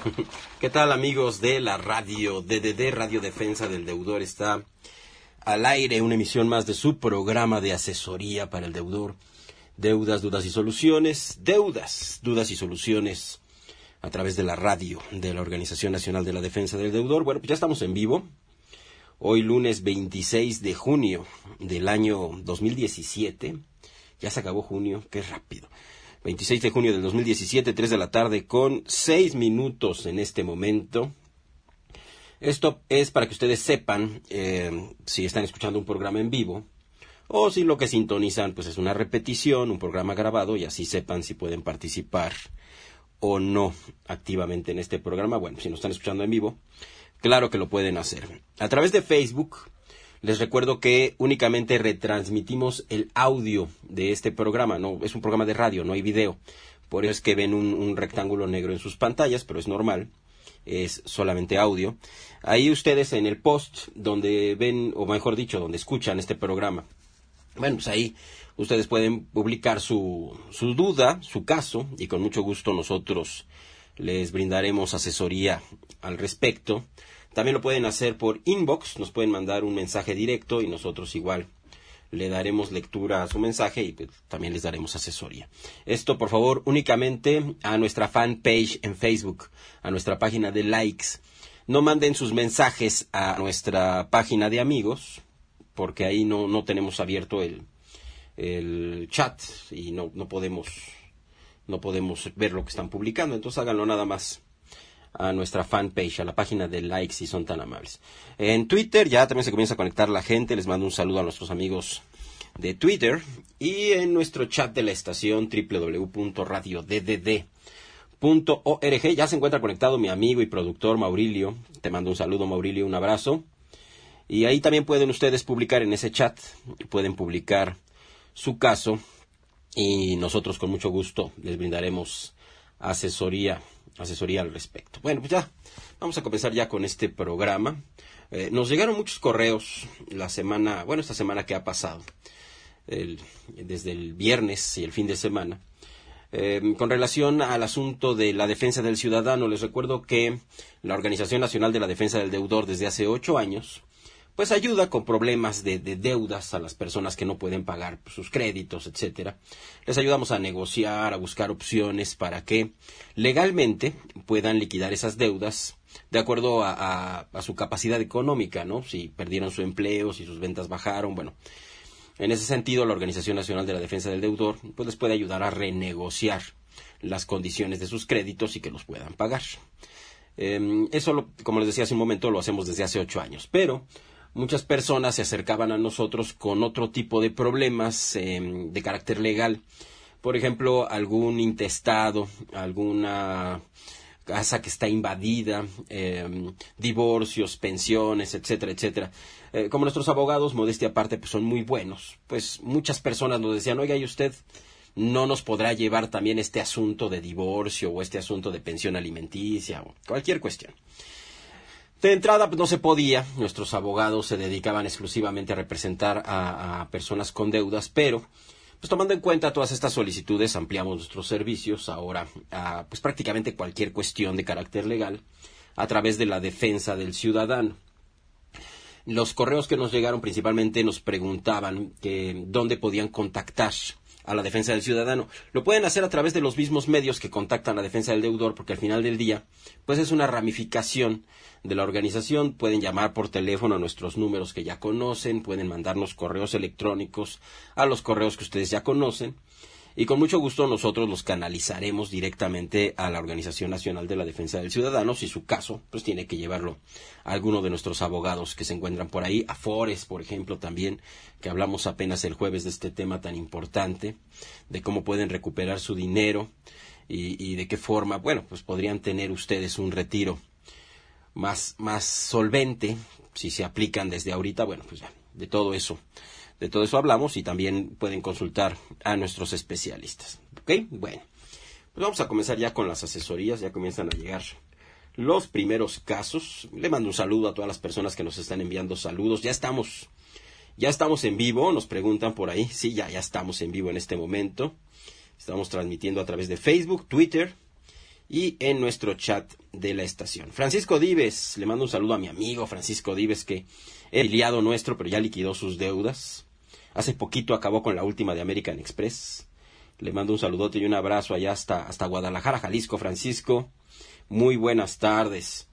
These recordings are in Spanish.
¿Qué tal, amigos de la radio DDD, Radio Defensa del Deudor? Está al aire una emisión más de su programa de asesoría para el deudor. Deudas, dudas y soluciones. Deudas, dudas y soluciones a través de la radio de la Organización Nacional de la Defensa del Deudor. Bueno, pues ya estamos en vivo. Hoy lunes 26 de junio del año 2017. Ya se acabó junio, qué rápido. 26 de junio del 2017, 3 de la tarde con 6 minutos en este momento. Esto es para que ustedes sepan si están escuchando un programa en vivo o si lo que sintonizan pues es una repetición, un programa grabado, y así sepan si pueden participar o no activamente en este programa. Bueno, si nos están escuchando en vivo, claro que lo pueden hacer. A través de Facebook, les recuerdo que únicamente retransmitimos el audio de este programa. No, es un programa de radio, no hay video. Por eso es que ven un rectángulo negro en sus pantallas, pero es normal. Es solamente audio. Ahí ustedes en el post donde ven, o mejor dicho, donde escuchan este programa, bueno, pues ahí ustedes pueden publicar su duda, su caso, y con mucho gusto nosotros les brindaremos asesoría al respecto. También lo pueden hacer por inbox, nos pueden mandar un mensaje directo y nosotros igual le daremos lectura a su mensaje y pues, también les daremos asesoría. Esto, por favor, únicamente a nuestra fanpage en Facebook, a nuestra página de likes. No manden sus mensajes a nuestra página de amigos, porque ahí no tenemos abierto el chat y no podemos ver lo que están publicando. Entonces háganlo nada más a nuestra fanpage, a la página de likes, si son tan amables. En Twitter ya también se comienza a conectar la gente. Les mando un saludo a nuestros amigos de Twitter. Y en nuestro chat de la estación www.radioDDD.org ya se encuentra conectado mi amigo y productor Maurilio. Te mando un saludo, Maurilio, un abrazo. Y ahí también pueden ustedes publicar en ese chat, pueden publicar su caso y nosotros con mucho gusto les brindaremos asesoría al respecto. Bueno, pues ya, vamos a comenzar ya con este programa. Nos llegaron muchos correos esta semana que ha pasado, desde el viernes y el fin de semana, con relación al asunto de la defensa del ciudadano. Les recuerdo que la Organización Nacional de la Defensa del Deudor desde hace 8 años pues ayuda con problemas de deudas a las personas que no pueden pagar sus créditos, etcétera. Les ayudamos a negociar, a buscar opciones para que legalmente puedan liquidar esas deudas de acuerdo a su capacidad económica, ¿no? Si perdieron su empleo, si sus ventas bajaron, bueno. En ese sentido, la Organización Nacional de la Defensa del Deudor pues les puede ayudar a renegociar las condiciones de sus créditos y que los puedan pagar. Eso, como les decía hace un momento, lo hacemos desde hace 8 años, pero muchas personas se acercaban a nosotros con otro tipo de problemas de carácter legal. Por ejemplo, algún intestado, alguna casa que está invadida, divorcios, pensiones, etcétera, etcétera. Como nuestros abogados, modestia aparte, pues son muy buenos, pues muchas personas nos decían, oiga, ¿y usted no nos podrá llevar también este asunto de divorcio o este asunto de pensión alimenticia o cualquier cuestión? De entrada, pues no se podía. Nuestros abogados se dedicaban exclusivamente a representar a personas con deudas, pero pues tomando en cuenta todas estas solicitudes, ampliamos nuestros servicios ahora a pues prácticamente cualquier cuestión de carácter legal a través de la defensa del ciudadano. Los correos que nos llegaron principalmente nos preguntaban que dónde podían contactar a la defensa del ciudadano. Lo pueden hacer a través de los mismos medios que contactan a la defensa del deudor, porque al final del día pues es una ramificación de la organización. Pueden llamar por teléfono a nuestros números que ya conocen, pueden mandarnos correos electrónicos a los correos que ustedes ya conocen, y con mucho gusto nosotros los canalizaremos directamente a la Organización Nacional de la Defensa del Ciudadano. Si su caso pues tiene que llevarlo a alguno de nuestros abogados que se encuentran por ahí, a Fores, por ejemplo, también, que hablamos apenas el jueves de este tema tan importante, de cómo pueden recuperar su dinero y de qué forma, bueno, pues podrían tener ustedes un retiro más solvente si se aplican desde ahorita. Bueno, pues ya, de todo eso hablamos, y también pueden consultar a nuestros especialistas. ¿Ok? Bueno, pues vamos a comenzar ya con las asesorías. Ya comienzan a llegar los primeros casos. Le mando un saludo a todas las personas que nos están enviando saludos. Ya estamos en vivo, nos preguntan por ahí. Sí, ya estamos en vivo en este momento. Estamos transmitiendo a través de Facebook, Twitter y en nuestro chat de la estación. Francisco Dives, le mando un saludo a mi amigo Francisco Dives, que es afiliado nuestro, pero ya liquidó sus deudas. Hace poquito acabó con la última de American Express. Le mando un saludote y un abrazo allá hasta Guadalajara, Jalisco, Francisco. Muy buenas tardes.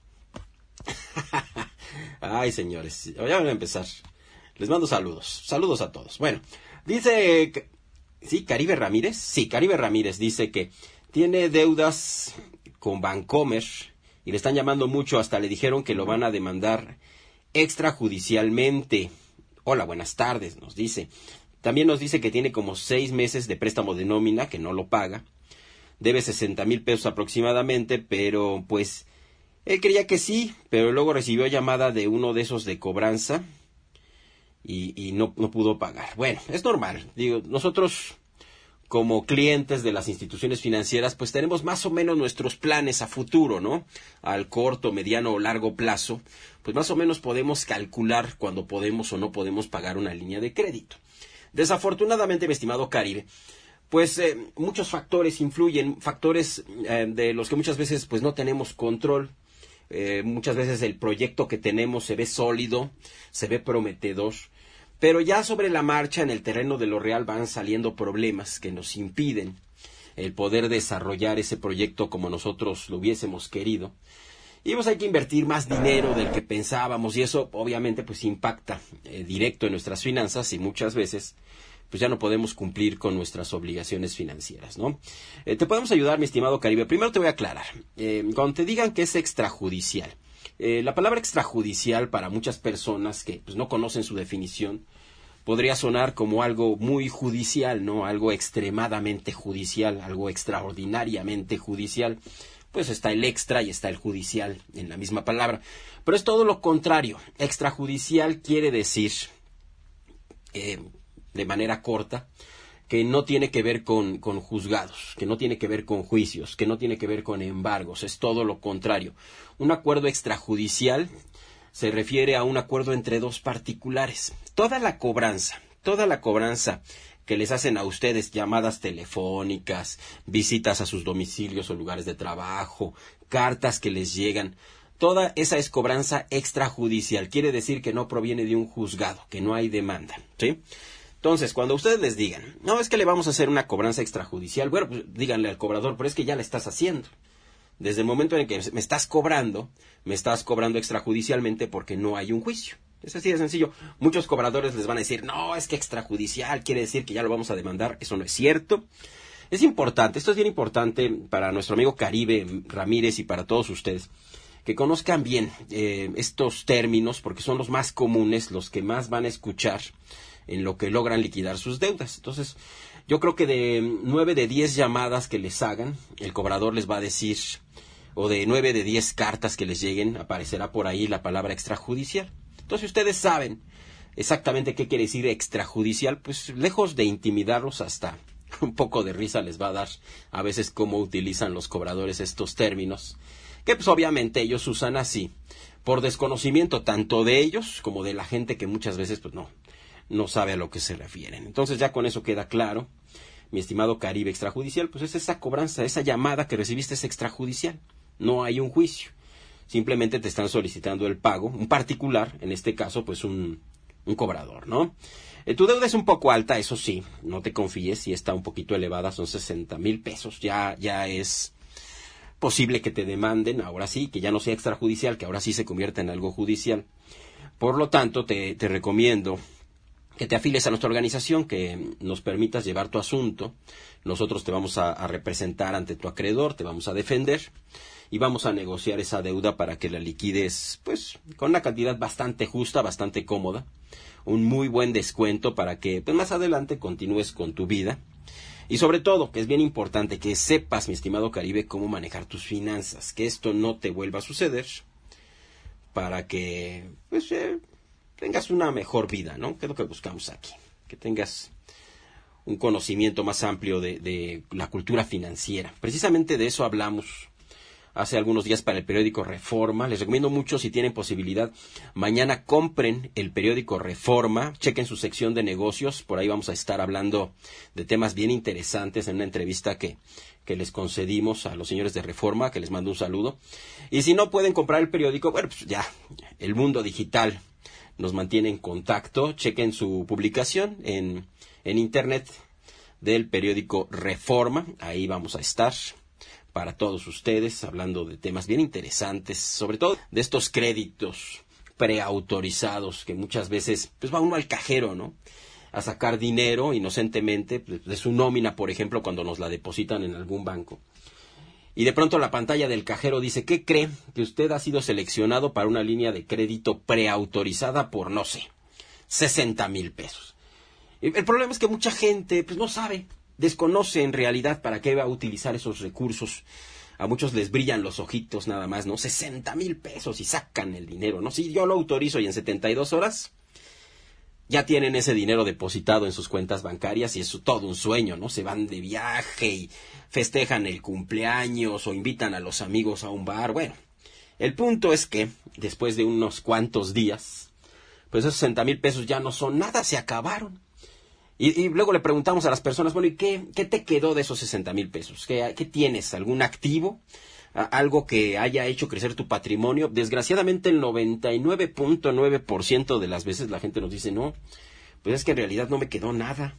Ay, señores, ya van a empezar. Les mando saludos. Saludos a todos. Bueno, dice... ¿Sí? ¿Caribe Ramírez? Sí, Caribe Ramírez dice que tiene deudas con Bancomer y le están llamando mucho. Hasta le dijeron que lo van a demandar extrajudicialmente. Hola, buenas tardes, nos dice. También nos dice que tiene como 6 meses de préstamo de nómina, que no lo paga. Debe 60,000 pesos aproximadamente, pero pues él creía que sí, pero luego recibió llamada de uno de esos de cobranza y no pudo pagar. Bueno, es normal. Digo, nosotros como clientes de las instituciones financieras, pues tenemos más o menos nuestros planes a futuro, ¿no? Al corto, mediano o largo plazo, pues más o menos podemos calcular cuándo podemos o no podemos pagar una línea de crédito. Desafortunadamente, mi estimado Caribe, pues muchos factores influyen, factores de los que muchas veces pues no tenemos control. Muchas veces el proyecto que tenemos se ve sólido, se ve prometedor, pero ya sobre la marcha en el terreno de lo real van saliendo problemas que nos impiden el poder desarrollar ese proyecto como nosotros lo hubiésemos querido. Y pues hay que invertir más dinero del que pensábamos y eso obviamente pues impacta directo en nuestras finanzas y muchas veces pues ya no podemos cumplir con nuestras obligaciones financieras, ¿no? Te podemos ayudar, mi estimado Caribe. Primero te voy a aclarar. Cuando te digan que es extrajudicial, la palabra extrajudicial para muchas personas que pues, no conocen su definición, podría sonar como algo muy judicial, ¿no? Algo extremadamente judicial, algo extraordinariamente judicial. Pues está el extra y está el judicial en la misma palabra. Pero es todo lo contrario. Extrajudicial quiere decir... de manera corta, que no tiene que ver con juzgados, que no tiene que ver con juicios, que no tiene que ver con embargos, es todo lo contrario. Un acuerdo extrajudicial se refiere a un acuerdo entre dos particulares. Toda la cobranza que les hacen a ustedes, llamadas telefónicas, visitas a sus domicilios o lugares de trabajo, cartas que les llegan, toda esa es cobranza extrajudicial, quiere decir que no proviene de un juzgado, que no hay demanda, ¿sí? Entonces, cuando ustedes les digan, no, es que le vamos a hacer una cobranza extrajudicial, bueno, pues díganle al cobrador, pero es que ya la estás haciendo. Desde el momento en que me estás cobrando extrajudicialmente porque no hay un juicio. Es así de sencillo. Muchos cobradores les van a decir, no, es que extrajudicial quiere decir que ya lo vamos a demandar. Eso no es cierto. Es importante, esto es bien importante para nuestro amigo Caribe Ramírez y para todos ustedes, que conozcan bien estos términos porque son los más comunes, los que más van a escuchar en lo que logran liquidar sus deudas. Entonces, yo creo que de 9 de 10 llamadas que les hagan, el cobrador les va a decir, o de 9 de 10 cartas que les lleguen, aparecerá por ahí la palabra extrajudicial. Entonces, ustedes saben exactamente qué quiere decir extrajudicial, pues lejos de intimidarlos, hasta un poco de risa les va a dar a veces cómo utilizan los cobradores estos términos, que pues obviamente ellos usan así, por desconocimiento tanto de ellos como de la gente que muchas veces pues no sabe a lo que se refieren. Entonces ya con eso queda claro, mi estimado Caribe, extrajudicial, pues es esa cobranza, esa llamada que recibiste es extrajudicial. No hay un juicio. Simplemente te están solicitando el pago, un particular, en este caso, pues un cobrador, ¿no? Tu deuda es un poco alta, eso sí, no te confíes, si está un poquito elevada, son 60,000 pesos, ya es posible que te demanden, ahora sí, que ya no sea extrajudicial, que ahora sí se convierta en algo judicial. Por lo tanto, te recomiendo que te afilies a nuestra organización, que nos permitas llevar tu asunto. Nosotros te vamos a representar ante tu acreedor, te vamos a defender y vamos a negociar esa deuda para que la liquides pues con una cantidad bastante justa, bastante cómoda, un muy buen descuento para que pues, más adelante continúes con tu vida. Y sobre todo, que es bien importante que sepas, mi estimado Caribe, cómo manejar tus finanzas, que esto no te vuelva a suceder, para que pues tengas una mejor vida, ¿no? Que es lo que buscamos aquí, que tengas un conocimiento más amplio de la cultura financiera. Precisamente de eso hablamos hace algunos días para el periódico Reforma. Les recomiendo mucho, si tienen posibilidad, mañana compren el periódico Reforma, chequen su sección de negocios, por ahí vamos a estar hablando de temas bien interesantes en una entrevista que les concedimos a los señores de Reforma, que les mando un saludo. Y si no pueden comprar el periódico, bueno, pues ya, el mundo digital nos mantiene en contacto, chequen su publicación en internet del periódico Reforma, ahí vamos a estar para todos ustedes, hablando de temas bien interesantes, sobre todo de estos créditos preautorizados que muchas veces pues va uno al cajero, ¿no?, a sacar dinero inocentemente de su nómina, por ejemplo, cuando nos la depositan en algún banco. Y de pronto la pantalla del cajero dice: ¿qué cree? Que usted ha sido seleccionado para una línea de crédito preautorizada por, no sé, 60,000 pesos. El problema es que mucha gente pues no sabe, desconoce en realidad para qué va a utilizar esos recursos. A muchos les brillan los ojitos nada más, ¿no? 60,000 pesos y sacan el dinero, ¿no? Si yo lo autorizo y en 72 horas ya tienen ese dinero depositado en sus cuentas bancarias y es todo un sueño, ¿no? Se van de viaje y festejan el cumpleaños o invitan a los amigos a un bar. Bueno, el punto es que después de unos cuantos días, pues esos 60,000 pesos ya no son nada, se acabaron. Y luego le preguntamos a las personas, bueno, ¿y qué te quedó de esos 60,000 pesos? ¿Qué tienes? ¿Algún activo? ¿Algo que haya hecho crecer tu patrimonio? Desgraciadamente el 99.9% de las veces la gente nos dice, no, pues es que en realidad no me quedó nada.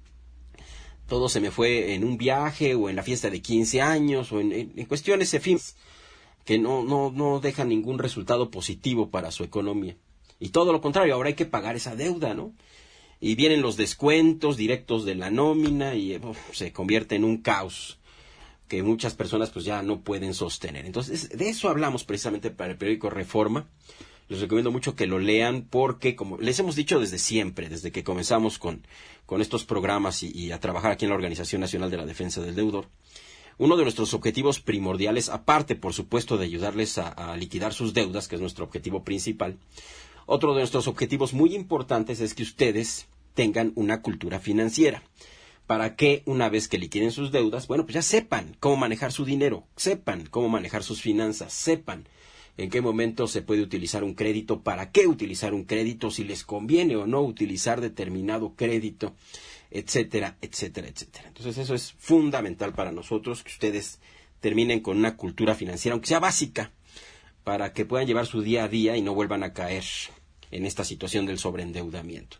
Todo se me fue en un viaje o en la fiesta de 15 años o en cuestiones efímeras que no dejan ningún resultado positivo para su economía. Y todo lo contrario, ahora hay que pagar esa deuda, ¿no? Y vienen los descuentos directos de la nómina y se convierte en un caos que muchas personas pues ya no pueden sostener. Entonces, de eso hablamos precisamente para el periódico Reforma. Les recomiendo mucho que lo lean porque, como les hemos dicho desde siempre, desde que comenzamos con estos programas y a trabajar aquí en la Organización Nacional de la Defensa del Deudor, uno de nuestros objetivos primordiales, aparte por supuesto de ayudarles a liquidar sus deudas, que es nuestro objetivo principal, otro de nuestros objetivos muy importantes es que ustedes tengan una cultura financiera, para que una vez que liquiden sus deudas, bueno, pues ya sepan cómo manejar su dinero, sepan cómo manejar sus finanzas, sepan en qué momento se puede utilizar un crédito, para qué utilizar un crédito, si les conviene o no utilizar determinado crédito, etcétera, etcétera, etcétera. Entonces eso es fundamental para nosotros, que ustedes terminen con una cultura financiera, aunque sea básica, para que puedan llevar su día a día y no vuelvan a caer en esta situación del sobreendeudamiento.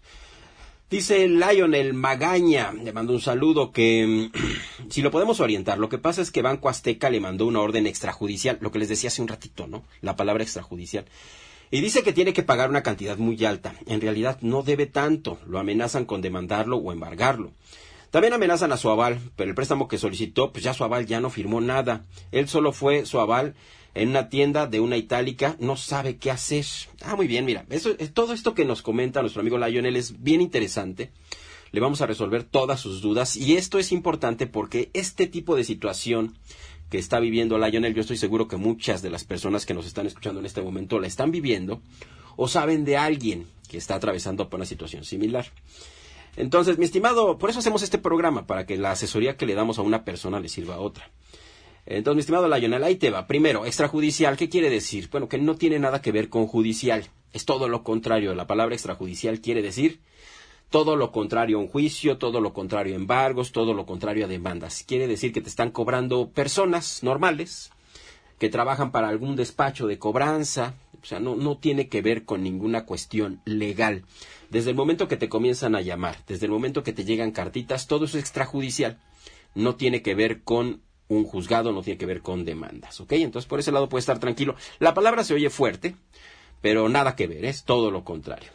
Dice Lionel Magaña, le mando un saludo, que si lo podemos orientar, lo que pasa es que Banco Azteca le mandó una orden extrajudicial, lo que les decía hace un ratito, ¿no? La palabra extrajudicial. Y dice que tiene que pagar una cantidad muy alta. En realidad no debe tanto, lo amenazan con demandarlo o embargarlo. También amenazan a su aval, pero el préstamo que solicitó, pues ya su aval ya no firmó nada. Él solo fue su aval en una tienda de una itálica, no sabe qué hacer. Muy bien, mira, todo esto que nos comenta nuestro amigo Lionel es bien interesante. Le vamos a resolver todas sus dudas y esto es importante porque este tipo de situación que está viviendo Lionel, yo estoy seguro que muchas de las personas que nos están escuchando en este momento la están viviendo o saben de alguien que está atravesando por una situación similar. Entonces, mi estimado, por eso hacemos este programa, para que la asesoría que le damos a una persona le sirva a otra. Entonces, mi estimado Lionel, ahí te va. Primero, extrajudicial, ¿qué quiere decir? Bueno, que no tiene nada que ver con judicial. Es todo lo contrario. La palabra extrajudicial quiere decir todo lo contrario a un juicio, todo lo contrario a embargos, todo lo contrario a demandas. Quiere decir que te están cobrando personas normales que trabajan para algún despacho de cobranza. O sea, no tiene que ver con ninguna cuestión legal. Desde el momento que te comienzan a llamar, desde el momento que te llegan cartitas, todo eso es extrajudicial. No tiene que ver con un juzgado, no tiene que ver con demandas, ¿ok? Entonces, por ese lado puede estar tranquilo. La palabra se oye fuerte, pero nada que ver, es todo lo contrario.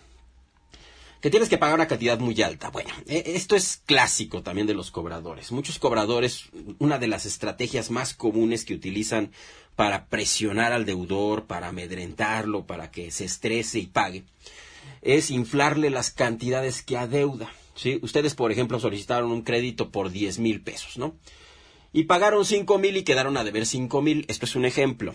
Que tienes que pagar una cantidad muy alta. Bueno, esto es clásico también de los cobradores. Muchos cobradores, una de las estrategias más comunes que utilizan para presionar al deudor, para amedrentarlo, para que se estrese y pague, es inflarle las cantidades que adeuda, ¿sí? Ustedes, por ejemplo, solicitaron un crédito por 10,000 pesos, ¿no? Y pagaron 5,000 y quedaron a deber 5,000. Esto es un ejemplo.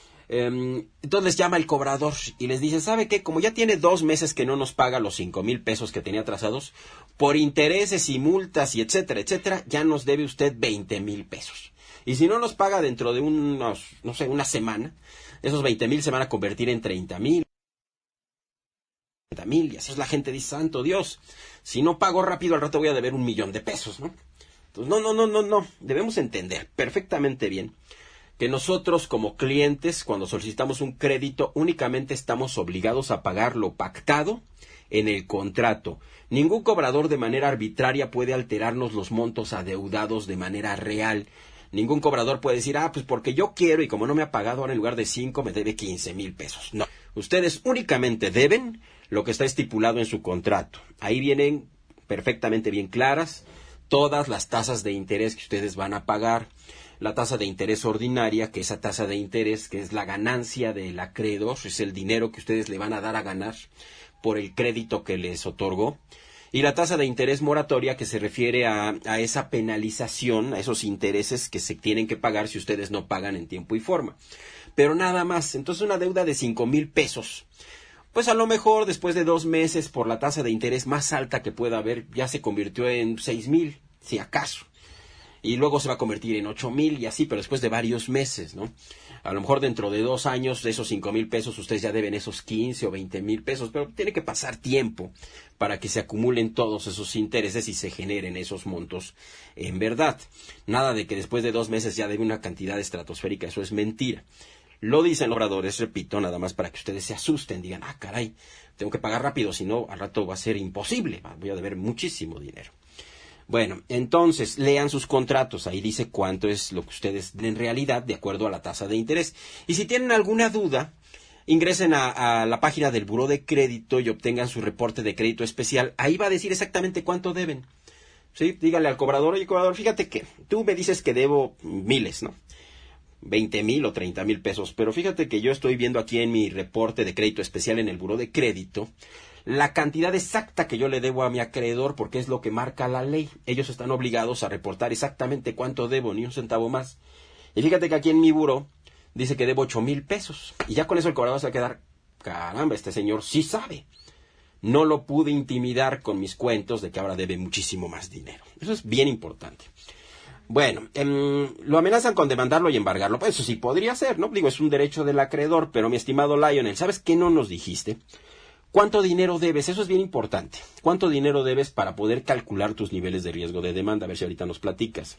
Entonces les llama el cobrador y les dice, ¿sabe qué? Como ya tiene 2 meses que no nos paga los 5,000 pesos que tenía atrasados, por intereses y multas y etcétera, etcétera, ya nos debe usted 20,000 pesos. Y si no los paga dentro de unos, no sé, una semana, esos 20,000 se van a convertir en 30,000. Y así es, la gente dice, santo Dios, si no pago rápido al rato voy a deber 1,000,000 de pesos, ¿no? Entonces, no, debemos entender perfectamente bien que nosotros como clientes, cuando solicitamos un crédito, únicamente estamos obligados a pagar lo pactado en el contrato. Ningún cobrador de manera arbitraria puede alterarnos los montos adeudados de manera real. Ningún cobrador puede decir, pues porque yo quiero y como no me ha pagado, ahora en lugar de 5 me debe 15,000 pesos. No, ustedes únicamente deben lo que está estipulado en su contrato. Ahí vienen perfectamente bien claras todas las tasas de interés que ustedes van a pagar. La tasa de interés ordinaria, que esa tasa de interés, que es la ganancia del acreedor, es el dinero que ustedes le van a dar a ganar por el crédito que les otorgó. Y la tasa de interés moratoria, que se refiere a esa penalización, a esos intereses que se tienen que pagar si ustedes no pagan en tiempo y forma. Pero nada más. Entonces, una deuda de 5,000 pesos. Pues a lo mejor después de 2 meses, por la tasa de interés más alta que pueda haber, ya se convirtió en 6,000, si acaso. Y luego se va a convertir en 8,000 y así, pero después de varios meses, ¿no? A lo mejor dentro de 2 años, de esos 5,000 pesos, ustedes ya deben esos 15 o 20,000 pesos, pero tiene que pasar tiempo para que se acumulen todos esos intereses y se generen esos montos en verdad. Nada de que después de 2 meses ya debe una cantidad estratosférica, eso es mentira. Lo dicen los obradores, repito, nada más para que ustedes se asusten, digan, caray, tengo que pagar rápido, si no, al rato va a ser imposible, voy a deber muchísimo dinero. Bueno, entonces, lean sus contratos, ahí dice cuánto es lo que ustedes den en realidad de acuerdo a la tasa de interés. Y si tienen alguna duda, ingresen a la página del Buró de Crédito y obtengan su reporte de crédito especial. Ahí va a decir exactamente cuánto deben. ¿Sí? Dígale al cobrador, oye, cobrador, fíjate que tú me dices que debo miles, ¿no? 20,000 o 30,000 pesos, pero fíjate que yo estoy viendo aquí en mi reporte de crédito especial en el Buró de Crédito la cantidad exacta que yo le debo a mi acreedor, porque es lo que marca la ley. Ellos están obligados a reportar exactamente cuánto debo, ni un centavo más. Y fíjate que aquí en mi buró dice que debo 8,000 pesos. Y ya con eso el cobrador se va a quedar, caramba, este señor sí sabe. No lo pude intimidar con mis cuentos de que ahora debe muchísimo más dinero. Eso es bien importante. Bueno, lo amenazan con demandarlo y embargarlo. Pues eso sí podría ser, ¿no? Digo, es un derecho del acreedor, pero mi estimado Lionel, ¿sabes qué no nos dijiste? ¿Cuánto dinero debes? Eso es bien importante. ¿Cuánto dinero debes para poder calcular tus niveles de riesgo de demanda? A ver si ahorita nos platicas.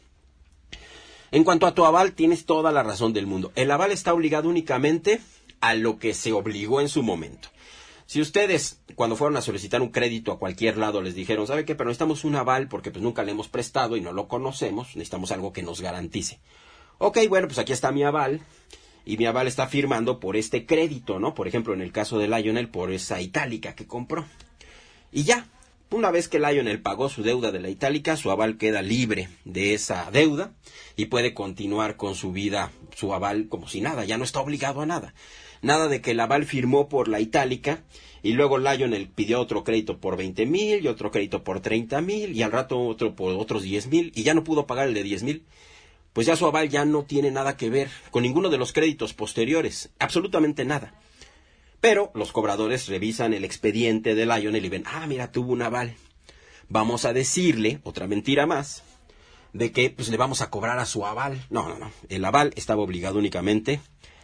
En cuanto a tu aval, tienes toda la razón del mundo. El aval está obligado únicamente a lo que se obligó en su momento. Si ustedes, cuando fueron a solicitar un crédito a cualquier lado, les dijeron, ¿sabe qué? Pero necesitamos un aval porque pues nunca le hemos prestado y no lo conocemos, necesitamos algo que nos garantice. Ok, bueno, pues aquí está mi aval. Y mi aval está firmando por este crédito, ¿no? Por ejemplo, en el caso de Lionel, por esa itálica que compró. Y ya, una vez que Lionel pagó su deuda de la itálica, su aval queda libre de esa deuda y puede continuar con su vida, su aval como si nada, ya no está obligado a nada. Nada de que el aval firmó por la itálica y luego Lionel pidió otro crédito por 20,000 y otro crédito por 30,000 y al rato otro por otros 10,000 y ya no pudo pagar el de 10,000. Pues ya su aval ya no tiene nada que ver con ninguno de los créditos posteriores, absolutamente nada. Pero los cobradores revisan el expediente de Lionel y ven, mira, tuvo un aval. Vamos a decirle, otra mentira más, de que pues le vamos a cobrar a su aval. No. El aval estaba obligado únicamente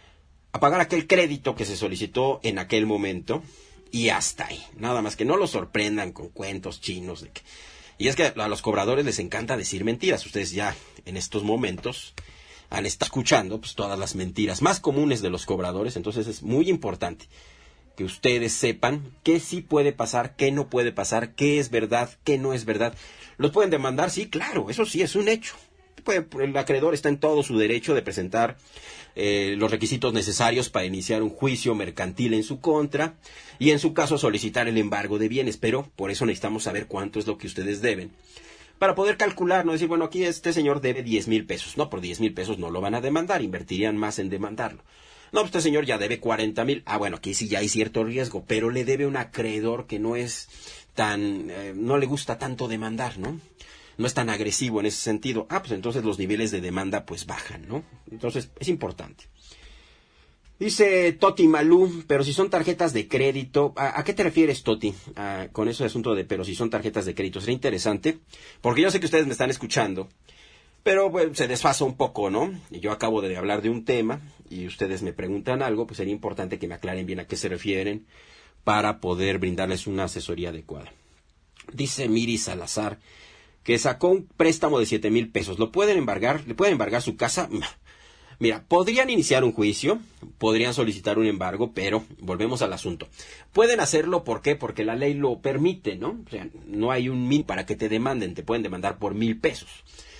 a pagar aquel crédito que se solicitó en aquel momento y hasta ahí. Nada más que no lo sorprendan con cuentos chinos de que... Y es que a los cobradores les encanta decir mentiras. Ustedes ya en estos momentos han estado escuchando pues todas las mentiras más comunes de los cobradores. Entonces es muy importante que ustedes sepan qué sí puede pasar, qué no puede pasar, qué es verdad, qué no es verdad. ¿Los pueden demandar? Sí, claro, eso sí es un hecho. El acreedor está en todo su derecho de presentar los requisitos necesarios para iniciar un juicio mercantil en su contra y en su caso solicitar el embargo de bienes, pero por eso necesitamos saber cuánto es lo que ustedes deben para poder calcular, no decir, bueno, aquí este señor debe 10,000 pesos, no, por 10,000 pesos no lo van a demandar, invertirían más en demandarlo. No, pues este señor ya debe 40,000, bueno, aquí sí ya hay cierto riesgo, pero le debe un acreedor que no es tan, no le gusta tanto demandar, ¿no? No es tan agresivo en ese sentido. Pues entonces los niveles de demanda pues bajan, ¿no? Entonces es importante. Dice Toti Malú, pero si son tarjetas de crédito, ¿a qué te refieres, Toti? Con ese asunto de, pero si son tarjetas de crédito, sería interesante, porque yo sé que ustedes me están escuchando, Pero pues, se desfasa un poco, ¿no? Y yo acabo de hablar de un tema y ustedes me preguntan algo, pues sería importante que me aclaren bien a qué se refieren para poder brindarles una asesoría adecuada. Dice Miri Salazar que sacó un préstamo de 7,000 pesos. ¿Lo pueden embargar? ¿Le pueden embargar su casa? Mira, podrían iniciar un juicio, podrían solicitar un embargo, pero volvemos al asunto. Pueden hacerlo, ¿por qué? Porque la ley lo permite, ¿no? O sea, no hay un mínimo para que te demanden, te pueden demandar por 1,000 pesos.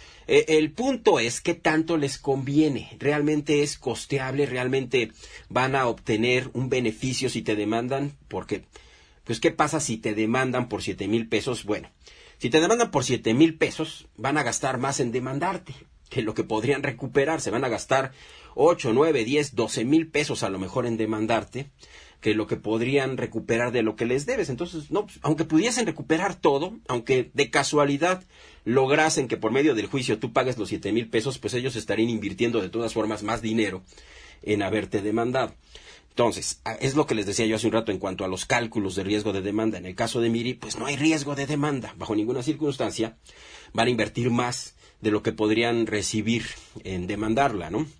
El punto es qué tanto les conviene. ¿Realmente es costeable? ¿Realmente van a obtener un beneficio si te demandan? Porque, pues, ¿qué pasa si te demandan por 7,000 pesos? Bueno, si te demandan por 7,000 pesos, van a gastar más en demandarte que lo que podrían recuperar. Se van a gastar 8, 9, 10, 12,000 pesos a lo mejor en demandarte, que lo que podrían recuperar de lo que les debes. Entonces, no, pues, aunque pudiesen recuperar todo, aunque de casualidad lograsen que por medio del juicio tú pagues los 7,000 pesos, pues ellos estarían invirtiendo de todas formas más dinero en haberte demandado. Entonces, es lo que les decía yo hace un rato en cuanto a los cálculos de riesgo de demanda. En el caso de Miri, pues no hay riesgo de demanda. Bajo ninguna circunstancia van a invertir más de lo que podrían recibir en demandarla, ¿no?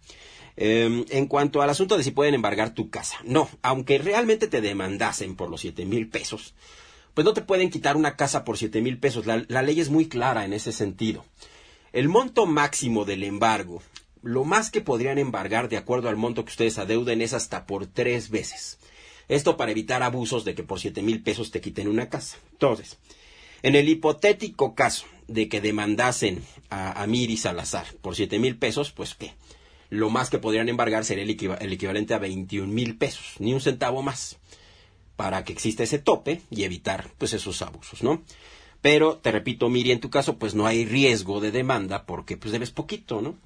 En cuanto al asunto de si pueden embargar tu casa, no, aunque realmente te demandasen por los 7,000 pesos, pues no te pueden quitar una casa por 7,000 pesos. La ley es muy clara en ese sentido. El monto máximo del embargo, lo más que podrían embargar de acuerdo al monto que ustedes adeuden es hasta por 3 veces. Esto para evitar abusos de que por 7,000 pesos te quiten una casa. Entonces, en el hipotético caso de que demandasen a Miri Salazar por 7,000 pesos, pues ¿qué? Lo más que podrían embargar sería el equivalente a 21,000 pesos, ni un centavo más, para que exista ese tope y evitar pues esos abusos, ¿no? Pero, te repito, Miri, en tu caso, pues no hay riesgo de demanda porque pues debes poquito, ¿no?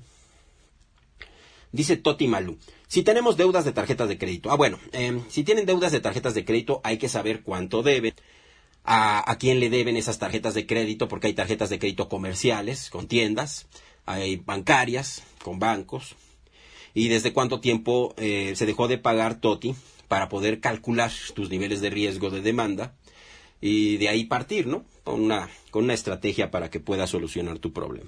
Dice Toti Malú, si tenemos deudas de tarjetas de crédito. Si tienen deudas de tarjetas de crédito, hay que saber cuánto deben, a quién le deben esas tarjetas de crédito, porque hay tarjetas de crédito comerciales, con tiendas, hay bancarias, con bancos, y desde cuánto tiempo se dejó de pagar, Toti, para poder calcular tus niveles de riesgo de demanda, y de ahí partir, ¿no? Con una estrategia para que puedas solucionar tu problema.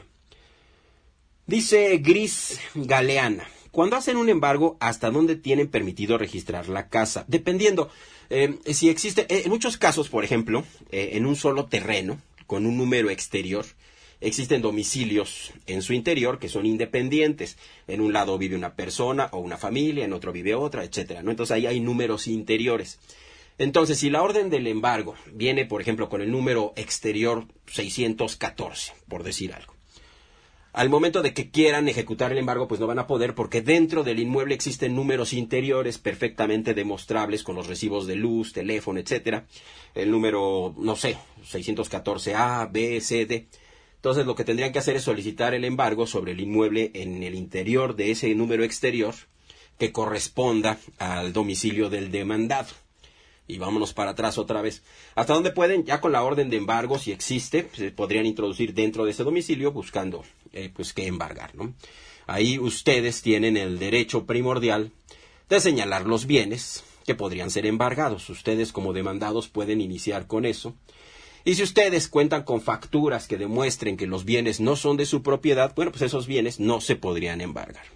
Dice Gris Galeana, cuando hacen un embargo, ¿hasta dónde tienen permitido registrar la casa? Dependiendo, si existe, en muchos casos, por ejemplo, en un solo terreno, con un número exterior, existen domicilios en su interior que son independientes. En un lado vive una persona o una familia, en otro vive otra, etcétera, ¿no? Entonces ahí hay números interiores. Entonces, si la orden del embargo viene, por ejemplo, con el número exterior 614, por decir algo, al momento de que quieran ejecutar el embargo, pues no van a poder porque dentro del inmueble existen números interiores perfectamente demostrables con los recibos de luz, teléfono, etcétera. El número, no sé, 614A, B, C, D. Entonces lo que tendrían que hacer es solicitar el embargo sobre el inmueble en el interior de ese número exterior que corresponda al domicilio del demandado. Y vámonos para atrás otra vez. ¿Hasta dónde pueden? Ya con la orden de embargo, si existe, se podrían introducir dentro de ese domicilio buscando, pues, qué embargar, ¿no? Ahí ustedes tienen el derecho primordial de señalar los bienes que podrían ser embargados. Ustedes como demandados pueden iniciar con eso. Y si ustedes cuentan con facturas que demuestren que los bienes no son de su propiedad, bueno, pues esos bienes no se podrían embargar.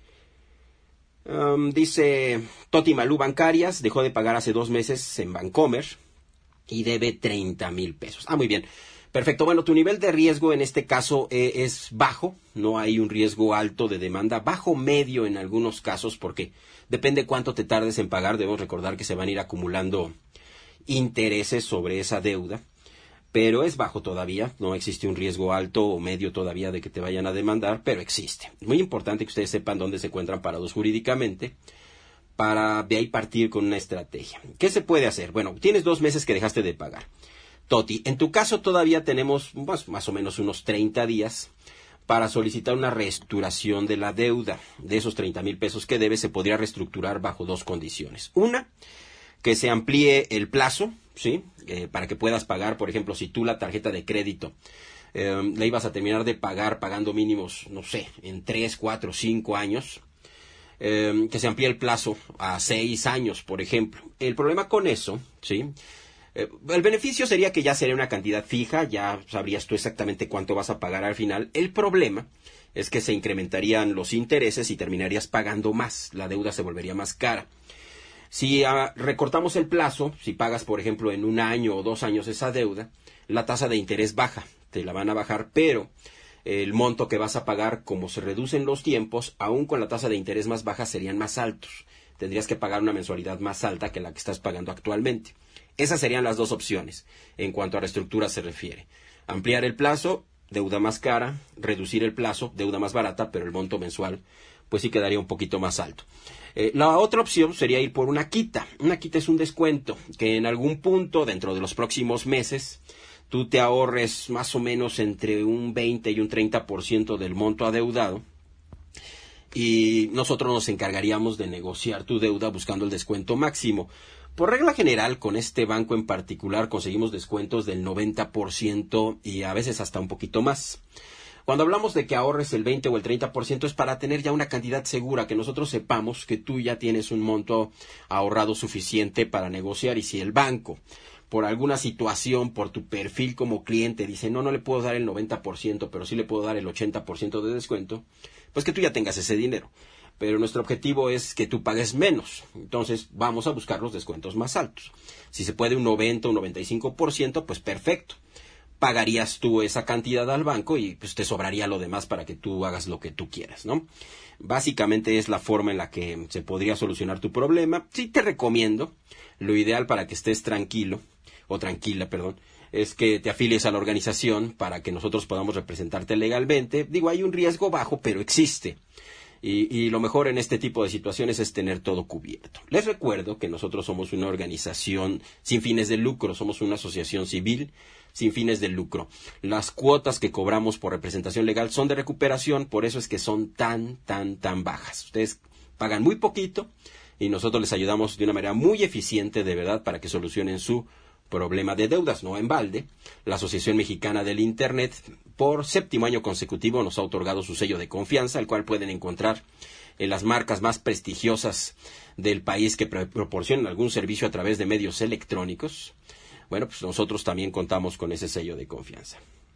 Dice Toti Malú, bancarias, dejó de pagar hace 2 meses en Bancomer y debe 30,000 pesos. Muy bien, perfecto. Bueno, tu nivel de riesgo en este caso es bajo, no hay un riesgo alto de demanda, bajo medio en algunos casos, porque depende cuánto te tardes en pagar. Debemos recordar que se van a ir acumulando intereses sobre esa deuda, pero es bajo todavía, no existe un riesgo alto o medio todavía de que te vayan a demandar, pero existe. Muy importante que ustedes sepan dónde se encuentran parados jurídicamente, para de ahí partir con una estrategia. ¿Qué se puede hacer? Bueno, tienes 2 meses que dejaste de pagar. Toti, en tu caso todavía tenemos más o menos unos 30 días para solicitar una reestructuración de la deuda. De esos 30,000 pesos que debes, se podría reestructurar bajo 2 condiciones. Una, que se amplíe el plazo, ¿sí? Para que puedas pagar, por ejemplo, si tú la tarjeta de crédito la ibas a terminar de pagar pagando mínimos, no sé, en 3, 4, 5 años, que se amplíe el plazo a 6 años, por ejemplo. El problema con eso, ¿sí? El beneficio sería que ya sería una cantidad fija, ya sabrías tú exactamente cuánto vas a pagar al final. El problema es que se incrementarían los intereses y terminarías pagando más, la deuda se volvería más cara. Si recortamos el plazo, si pagas por ejemplo en 1 año o 2 años esa deuda, la tasa de interés baja, te la van a bajar, pero el monto que vas a pagar, como se reducen los tiempos, aún con la tasa de interés más baja serían más altos. Tendrías que pagar una mensualidad más alta que la que estás pagando actualmente. Esas serían las dos opciones en cuanto a reestructura se refiere. Ampliar el plazo, deuda más cara; reducir el plazo, deuda más barata, pero el monto mensual pues sí quedaría un poquito más alto. La otra opción sería ir por una quita. Una quita es un descuento que en algún punto dentro de los próximos meses tú te ahorres más o menos entre un 20 y un 30% del monto adeudado, y nosotros nos encargaríamos de negociar tu deuda buscando el descuento máximo. Por regla general, con este banco en particular conseguimos descuentos del 90% y a veces hasta un poquito más. Cuando hablamos de que ahorres el 20 o el 30% es para tener ya una cantidad segura, que nosotros sepamos que tú ya tienes un monto ahorrado suficiente para negociar. Y si el banco, por alguna situación, por tu perfil como cliente, dice no le puedo dar el 90%, pero sí le puedo dar el 80% de descuento, pues que tú ya tengas ese dinero. Pero nuestro objetivo es que tú pagues menos. Entonces vamos a buscar los descuentos más altos. Si se puede un 90 o un 95%, pues perfecto. Pagarías tú esa cantidad al banco y pues te sobraría lo demás para que tú hagas lo que tú quieras, ¿no? Básicamente es la forma en la que se podría solucionar tu problema. Sí te recomiendo, lo ideal para que estés tranquilo, o tranquila, perdón, es que te afilies a la organización para que nosotros podamos representarte legalmente. Digo, hay un riesgo bajo, pero existe. Y lo mejor en este tipo de situaciones es tener todo cubierto. Les recuerdo que nosotros somos una organización sin fines de lucro, somos una asociación civil sin fines de lucro. Las cuotas que cobramos por representación legal son de recuperación, por eso es que son tan bajas. Ustedes pagan muy poquito y nosotros les ayudamos de una manera muy eficiente, de verdad, para que solucionen su problema de deudas. No en balde, la Asociación Mexicana del Internet por 7º año consecutivo nos ha otorgado su sello de confianza, el cual pueden encontrar en las marcas más prestigiosas del país que proporcionan algún servicio a través de medios electrónicos. Bueno, pues nosotros también contamos con ese sello de confianza.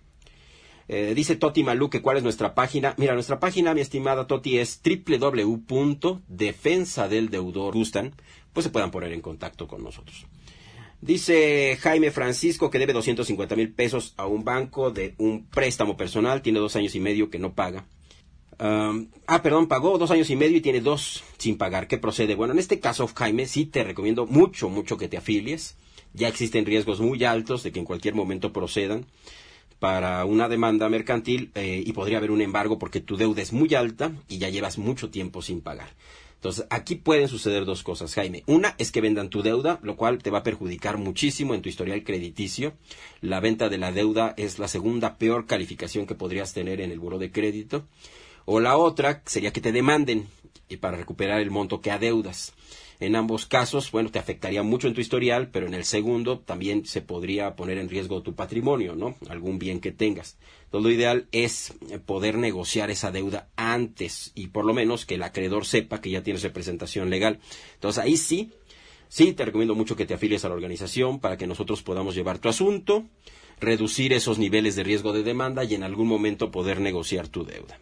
Dice Toti Malú que cuál es nuestra página. Mira, nuestra página, mi estimada Toti, es www.defensadeldeudor. Gustan, pues se puedan poner en contacto con nosotros. Dice Jaime Francisco que debe 250,000 pesos a un banco de un préstamo personal. Tiene 2 años y medio que no paga. Pagó 2 años y medio y tiene 2 sin pagar. ¿Qué procede? Bueno, en este caso, Jaime, sí te recomiendo mucho que te afilies. Ya existen riesgos muy altos de que en cualquier momento procedan para una demanda mercantil y podría haber un embargo porque tu deuda es muy alta y ya llevas mucho tiempo sin pagar. Entonces, aquí pueden suceder 2 cosas, Jaime. Una es que vendan tu deuda, lo cual te va a perjudicar muchísimo en tu historial crediticio. La venta de la deuda es la segunda peor calificación que podrías tener en el buró de crédito. O la otra sería que te demanden para recuperar el monto que adeudas. En ambos casos, bueno, te afectaría mucho en tu historial, pero en el segundo también se podría poner en riesgo tu patrimonio, ¿no? Algún bien que tengas. Entonces, lo ideal es poder negociar esa deuda antes y por lo menos que el acreedor sepa que ya tienes representación legal. Entonces, ahí sí te recomiendo mucho que te afilies a la organización para que nosotros podamos llevar tu asunto, reducir esos niveles de riesgo de demanda y en algún momento poder negociar tu deuda.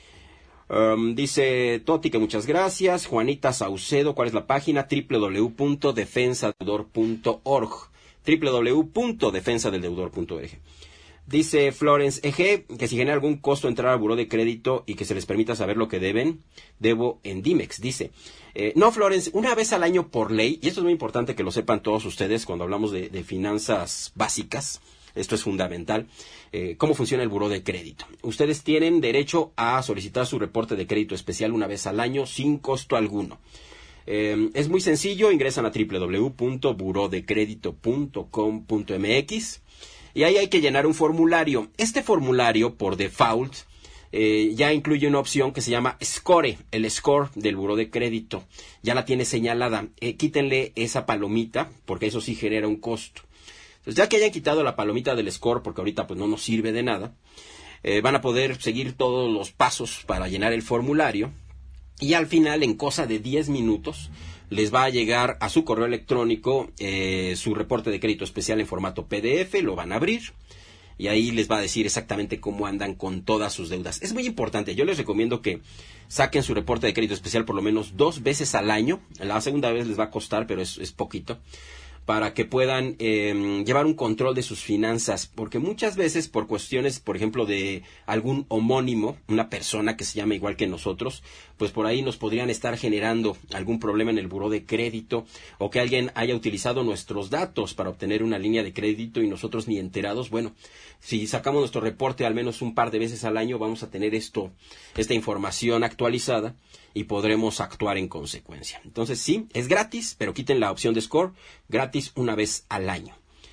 Dice Toti que muchas gracias. Juanita Saucedo, ¿cuál es la página? www.defensadeldeudor.org www.defensadeldeudor.org. Dice Florence Eje que si genera algún costo entrar al buró de crédito y que se les permita saber lo que debo en Dimex. Dice, no, Florence, una vez al año por ley, y esto es muy importante que lo sepan todos ustedes cuando hablamos de finanzas básicas. Esto es fundamental. ¿Cómo funciona el buró de crédito? Ustedes tienen derecho a solicitar su reporte de crédito especial una vez al año sin costo alguno. Es muy sencillo, ingresan a www.burodecredito.com.mx y ahí hay que llenar un formulario. Este formulario, por default, ya incluye una opción que se llama Score, el score del buró de crédito. Ya la tiene señalada. Quítenle esa palomita, porque eso sí genera un costo. Entonces, ya que hayan quitado la palomita del score, porque ahorita pues no nos sirve de nada, van a poder seguir todos los pasos para llenar el formulario y al final, en cosa de 10 minutos, les va a llegar a su correo electrónico su reporte de crédito especial en formato PDF, lo van a abrir y ahí les va a decir exactamente cómo andan con todas sus deudas. Es muy importante, yo les recomiendo que saquen su reporte de crédito especial por lo menos 2 veces al año. La segunda vez les va a costar, pero es poquito, para que puedan llevar un control de sus finanzas, porque muchas veces por cuestiones, por ejemplo, de algún homónimo, una persona que se llama igual que nosotros, pues por ahí nos podrían estar generando algún problema en el buró de crédito, o que alguien haya utilizado nuestros datos para obtener una línea de crédito y nosotros ni enterados. Bueno, si sacamos nuestro reporte al menos un par de veces al año, vamos a tener esta información actualizada y podremos actuar en consecuencia. Entonces sí, es gratis, pero quiten la opción de score, gratis una vez al año.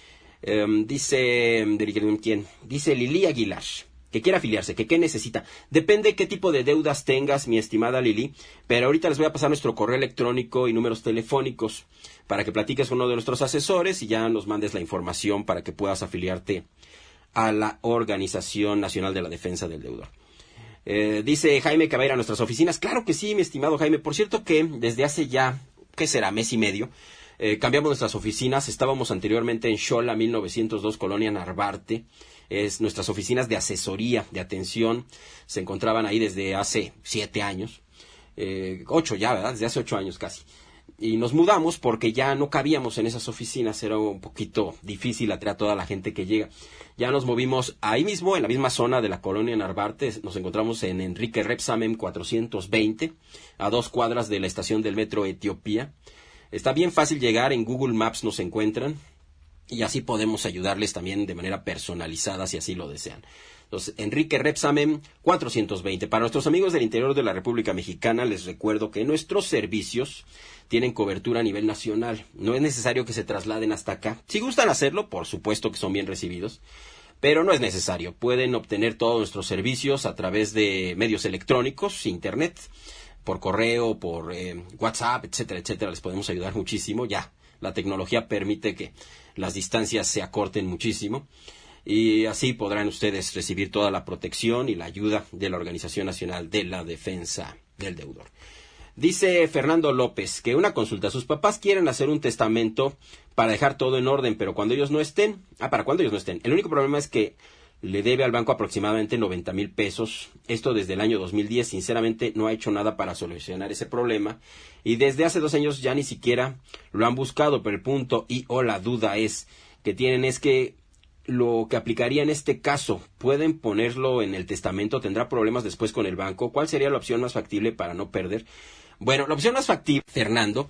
Dice Lili Aguilar, que quiere afiliarse, que qué necesita. Depende qué tipo de deudas tengas, mi estimada Lili, pero ahorita les voy a pasar nuestro correo electrónico y números telefónicos para que platiques con uno de nuestros asesores y ya nos mandes la información para que puedas afiliarte a la Organización Nacional de la Defensa del Deudor. Dice Jaime que va a ir a nuestras oficinas. Claro que sí, mi estimado Jaime. Por cierto que desde hace ya, ¿qué será? Mes y medio, cambiamos nuestras oficinas. Estábamos anteriormente en Xola 1902, Colonia Narvarte. Nuestras oficinas de asesoría, de atención, se encontraban ahí desde hace 7 años. 8 ya, ¿verdad? Desde hace 8 años casi. Y nos mudamos porque ya no cabíamos en esas oficinas, era un poquito difícil atraer a toda la gente que llega. Ya nos movimos ahí mismo, en la misma zona de la Colonia Narvarte. Nos encontramos en Enrique Repsamen 420, a 2 cuadras de la estación del metro Etiopía. Está bien fácil llegar, en Google Maps nos encuentran y así podemos ayudarles también de manera personalizada si así lo desean. Entonces, Enrique Repsamen 420. Para nuestros amigos del interior de la República Mexicana, les recuerdo que nuestros servicios tienen cobertura a nivel nacional. No es necesario que se trasladen hasta acá. Si gustan hacerlo, por supuesto que son bien recibidos, pero no es necesario. Pueden obtener todos nuestros servicios a través de medios electrónicos, internet, por correo, por WhatsApp, etcétera, etcétera. Les podemos ayudar muchísimo. Ya, la tecnología permite que las distancias se acorten muchísimo. Y así podrán ustedes recibir toda la protección y la ayuda de la Organización Nacional de la Defensa del Deudor. Dice Fernando López que una consulta. Sus papás quieren hacer un testamento para dejar todo en orden, pero cuando ellos no estén... ¿para cuando ellos no estén? El único problema es que le debe al banco aproximadamente 90,000 pesos. Esto desde el año 2010. Sinceramente no ha hecho nada para solucionar ese problema. Y desde hace 2 años ya ni siquiera lo han buscado. Pero el punto la duda que tienen es que lo que aplicaría en este caso, ¿pueden ponerlo en el testamento? ¿Tendrá problemas después con el banco? ¿Cuál sería la opción más factible para no perder? Bueno, la opción más factible, Fernando,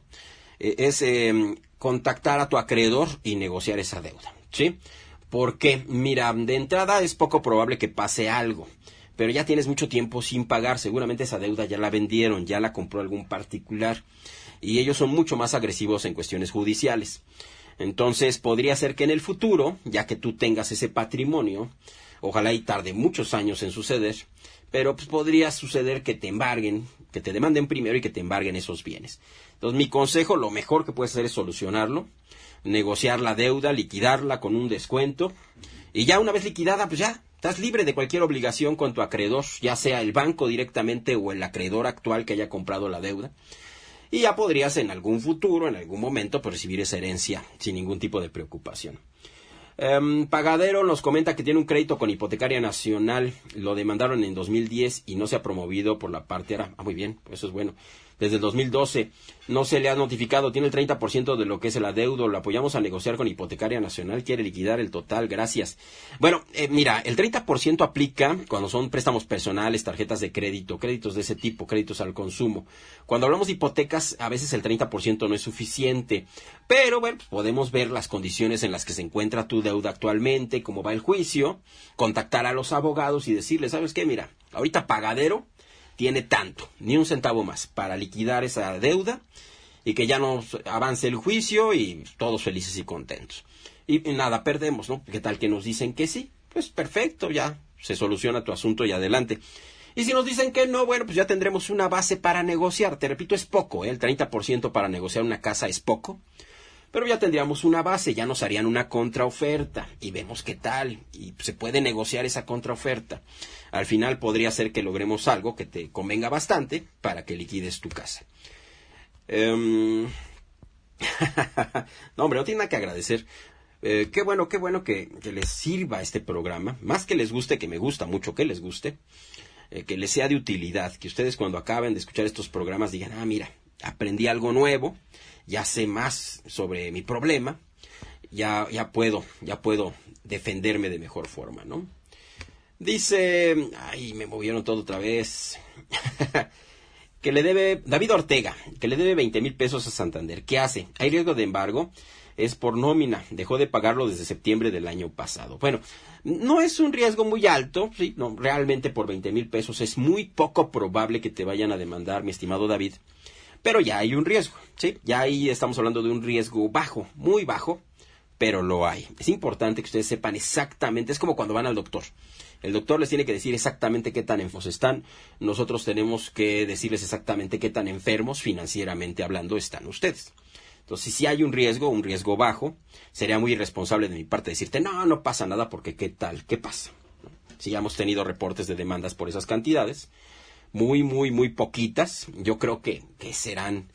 es contactar a tu acreedor y negociar esa deuda, ¿sí? Porque, mira, de entrada es poco probable que pase algo, pero ya tienes mucho tiempo sin pagar. Seguramente esa deuda ya la vendieron, ya la compró algún particular, y ellos son mucho más agresivos en cuestiones judiciales. Entonces podría ser que en el futuro, ya que tú tengas ese patrimonio, ojalá y tarde muchos años en suceder, pero pues podría suceder que te embarguen, que te demanden primero y que te embarguen esos bienes. Entonces mi consejo, lo mejor que puedes hacer es solucionarlo, negociar la deuda, liquidarla con un descuento, y ya una vez liquidada, pues ya estás libre de cualquier obligación con tu acreedor, ya sea el banco directamente o el acreedor actual que haya comprado la deuda. Y ya podrías en algún futuro, en algún momento, pues, recibir esa herencia sin ningún tipo de preocupación. Pagadero nos comenta que tiene un crédito con Hipotecaria Nacional. Lo demandaron en 2010 y no se ha promovido por la parte ARA. Muy bien, pues eso es bueno. Desde el 2012 no se le ha notificado. Tiene el 30% de lo que es el adeudo. Lo apoyamos a negociar con Hipotecaria Nacional. Quiere liquidar el total. Gracias. Bueno, mira, el 30% aplica cuando son préstamos personales, tarjetas de crédito, créditos de ese tipo, créditos al consumo. Cuando hablamos de hipotecas, a veces el 30% no es suficiente. Pero, bueno, pues podemos ver las condiciones en las que se encuentra tu deuda actualmente, cómo va el juicio, contactar a los abogados y decirles, ¿sabes qué? Mira, ahorita Pagadero tiene tanto, ni un centavo más, para liquidar esa deuda y que ya no avance el juicio y todos felices y contentos. Y nada, perdemos, ¿no? ¿Qué tal que nos dicen que sí? Pues perfecto, ya se soluciona tu asunto y adelante. Y si nos dicen que no, bueno, pues ya tendremos una base para negociar. Te repito, es poco, ¿eh? El 30% para negociar una casa es poco. Pero ya tendríamos una base, ya nos harían una contraoferta y vemos qué tal. Y se puede negociar esa contraoferta. Al final podría ser que logremos algo que te convenga bastante para que liquides tu casa. No, hombre, no tiene nada que agradecer. Qué bueno que les sirva este programa. Más que les guste, que me gusta mucho que les guste. Que les sea de utilidad. Que ustedes cuando acaben de escuchar estos programas digan, mira, aprendí algo nuevo. Ya sé más sobre mi problema. Ya puedo defenderme de mejor forma, ¿no? Dice, me movieron todo otra vez. Que le debe, David Ortega, que le debe 20,000 pesos a Santander. ¿Qué hace? Hay riesgo de embargo. Es por nómina. Dejó de pagarlo desde septiembre del año pasado. Bueno, no es un riesgo muy alto. Sí, no, realmente por 20,000 pesos es muy poco probable que te vayan a demandar, mi estimado David. Pero ya hay un riesgo, ¿sí? Ya ahí estamos hablando de un riesgo bajo, muy bajo, pero lo hay. Es importante que ustedes sepan exactamente. Es como cuando van al doctor. El doctor les tiene que decir exactamente qué tan enfermos están. Nosotros tenemos que decirles exactamente qué tan enfermos, financieramente hablando, están ustedes. Entonces, si hay un riesgo bajo, sería muy irresponsable de mi parte decirte, no pasa nada porque qué tal, qué pasa. Si ya hemos tenido reportes de demandas por esas cantidades, muy poquitas, yo creo que serán,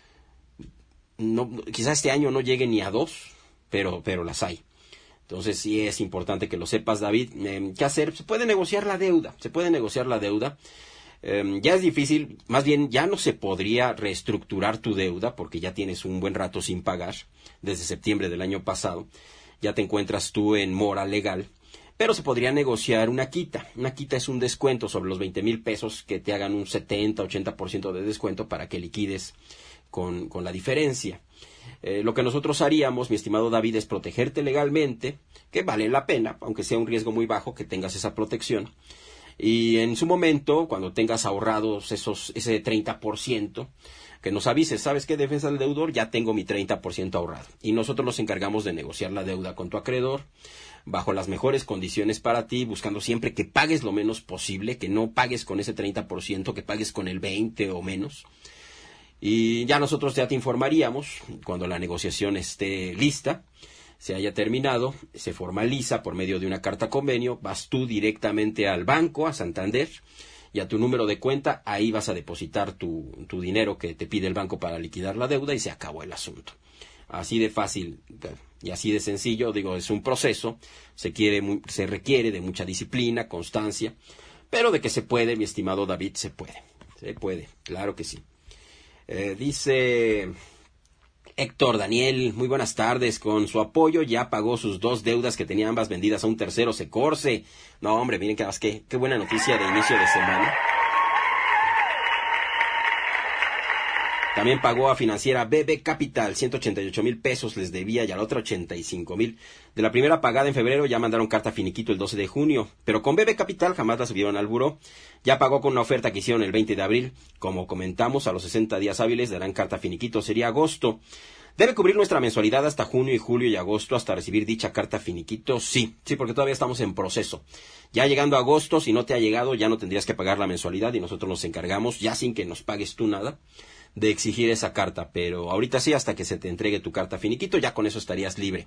quizás este año no llegue ni a 2, pero las hay. Entonces sí es importante que lo sepas, David. ¿Qué hacer? Se puede negociar la deuda. Ya es difícil, más bien ya no se podría reestructurar tu deuda porque ya tienes un buen rato sin pagar, desde septiembre del año pasado. Ya te encuentras tú en mora legal, pero se podría negociar una quita. Una quita es un descuento sobre los 20,000 pesos que te hagan un 70-80% de descuento para que liquides con la diferencia. Lo que nosotros haríamos, mi estimado David, es protegerte legalmente, que vale la pena, aunque sea un riesgo muy bajo, que tengas esa protección. Y en su momento, cuando tengas ahorrados ese 30%, que nos avises, ¿sabes qué, defensa del deudor? Ya tengo mi 30% ahorrado. Y nosotros nos encargamos de negociar la deuda con tu acreedor, bajo las mejores condiciones para ti, buscando siempre que pagues lo menos posible, que no pagues con ese 30%, que pagues con el 20% o menos. Y ya nosotros ya te informaríamos cuando la negociación esté lista, se haya terminado, se formaliza por medio de una carta convenio, vas tú directamente al banco, a Santander, y a tu número de cuenta, ahí vas a depositar tu dinero que te pide el banco para liquidar la deuda y se acabó el asunto. Así de fácil y así de sencillo, es un proceso, se requiere de mucha disciplina, constancia, pero de que se puede, mi estimado David, se puede, claro que sí. Dice Héctor Daniel, muy buenas tardes, con su apoyo ya pagó sus 2 deudas que tenía ambas vendidas a un tercero, Secorse. No, hombre, miren qué buena noticia de inicio de semana. También pagó a financiera BB Capital, 188,000 pesos les debía y a la otra 85,000. De la primera pagada en febrero ya mandaron carta finiquito el 12 de junio, pero con BB Capital jamás la subieron al buró. Ya pagó con una oferta que hicieron el 20 de abril. Como comentamos, a los 60 días hábiles darán carta finiquito, sería agosto. ¿Debe cubrir nuestra mensualidad hasta junio y julio y agosto hasta recibir dicha carta finiquito? Sí, porque todavía estamos en proceso. Ya llegando a agosto, si no te ha llegado, ya no tendrías que pagar la mensualidad y nosotros nos encargamos, ya sin que nos pagues tú nada, de exigir esa carta, pero ahorita sí, hasta que se te entregue tu carta finiquito, ya con eso estarías libre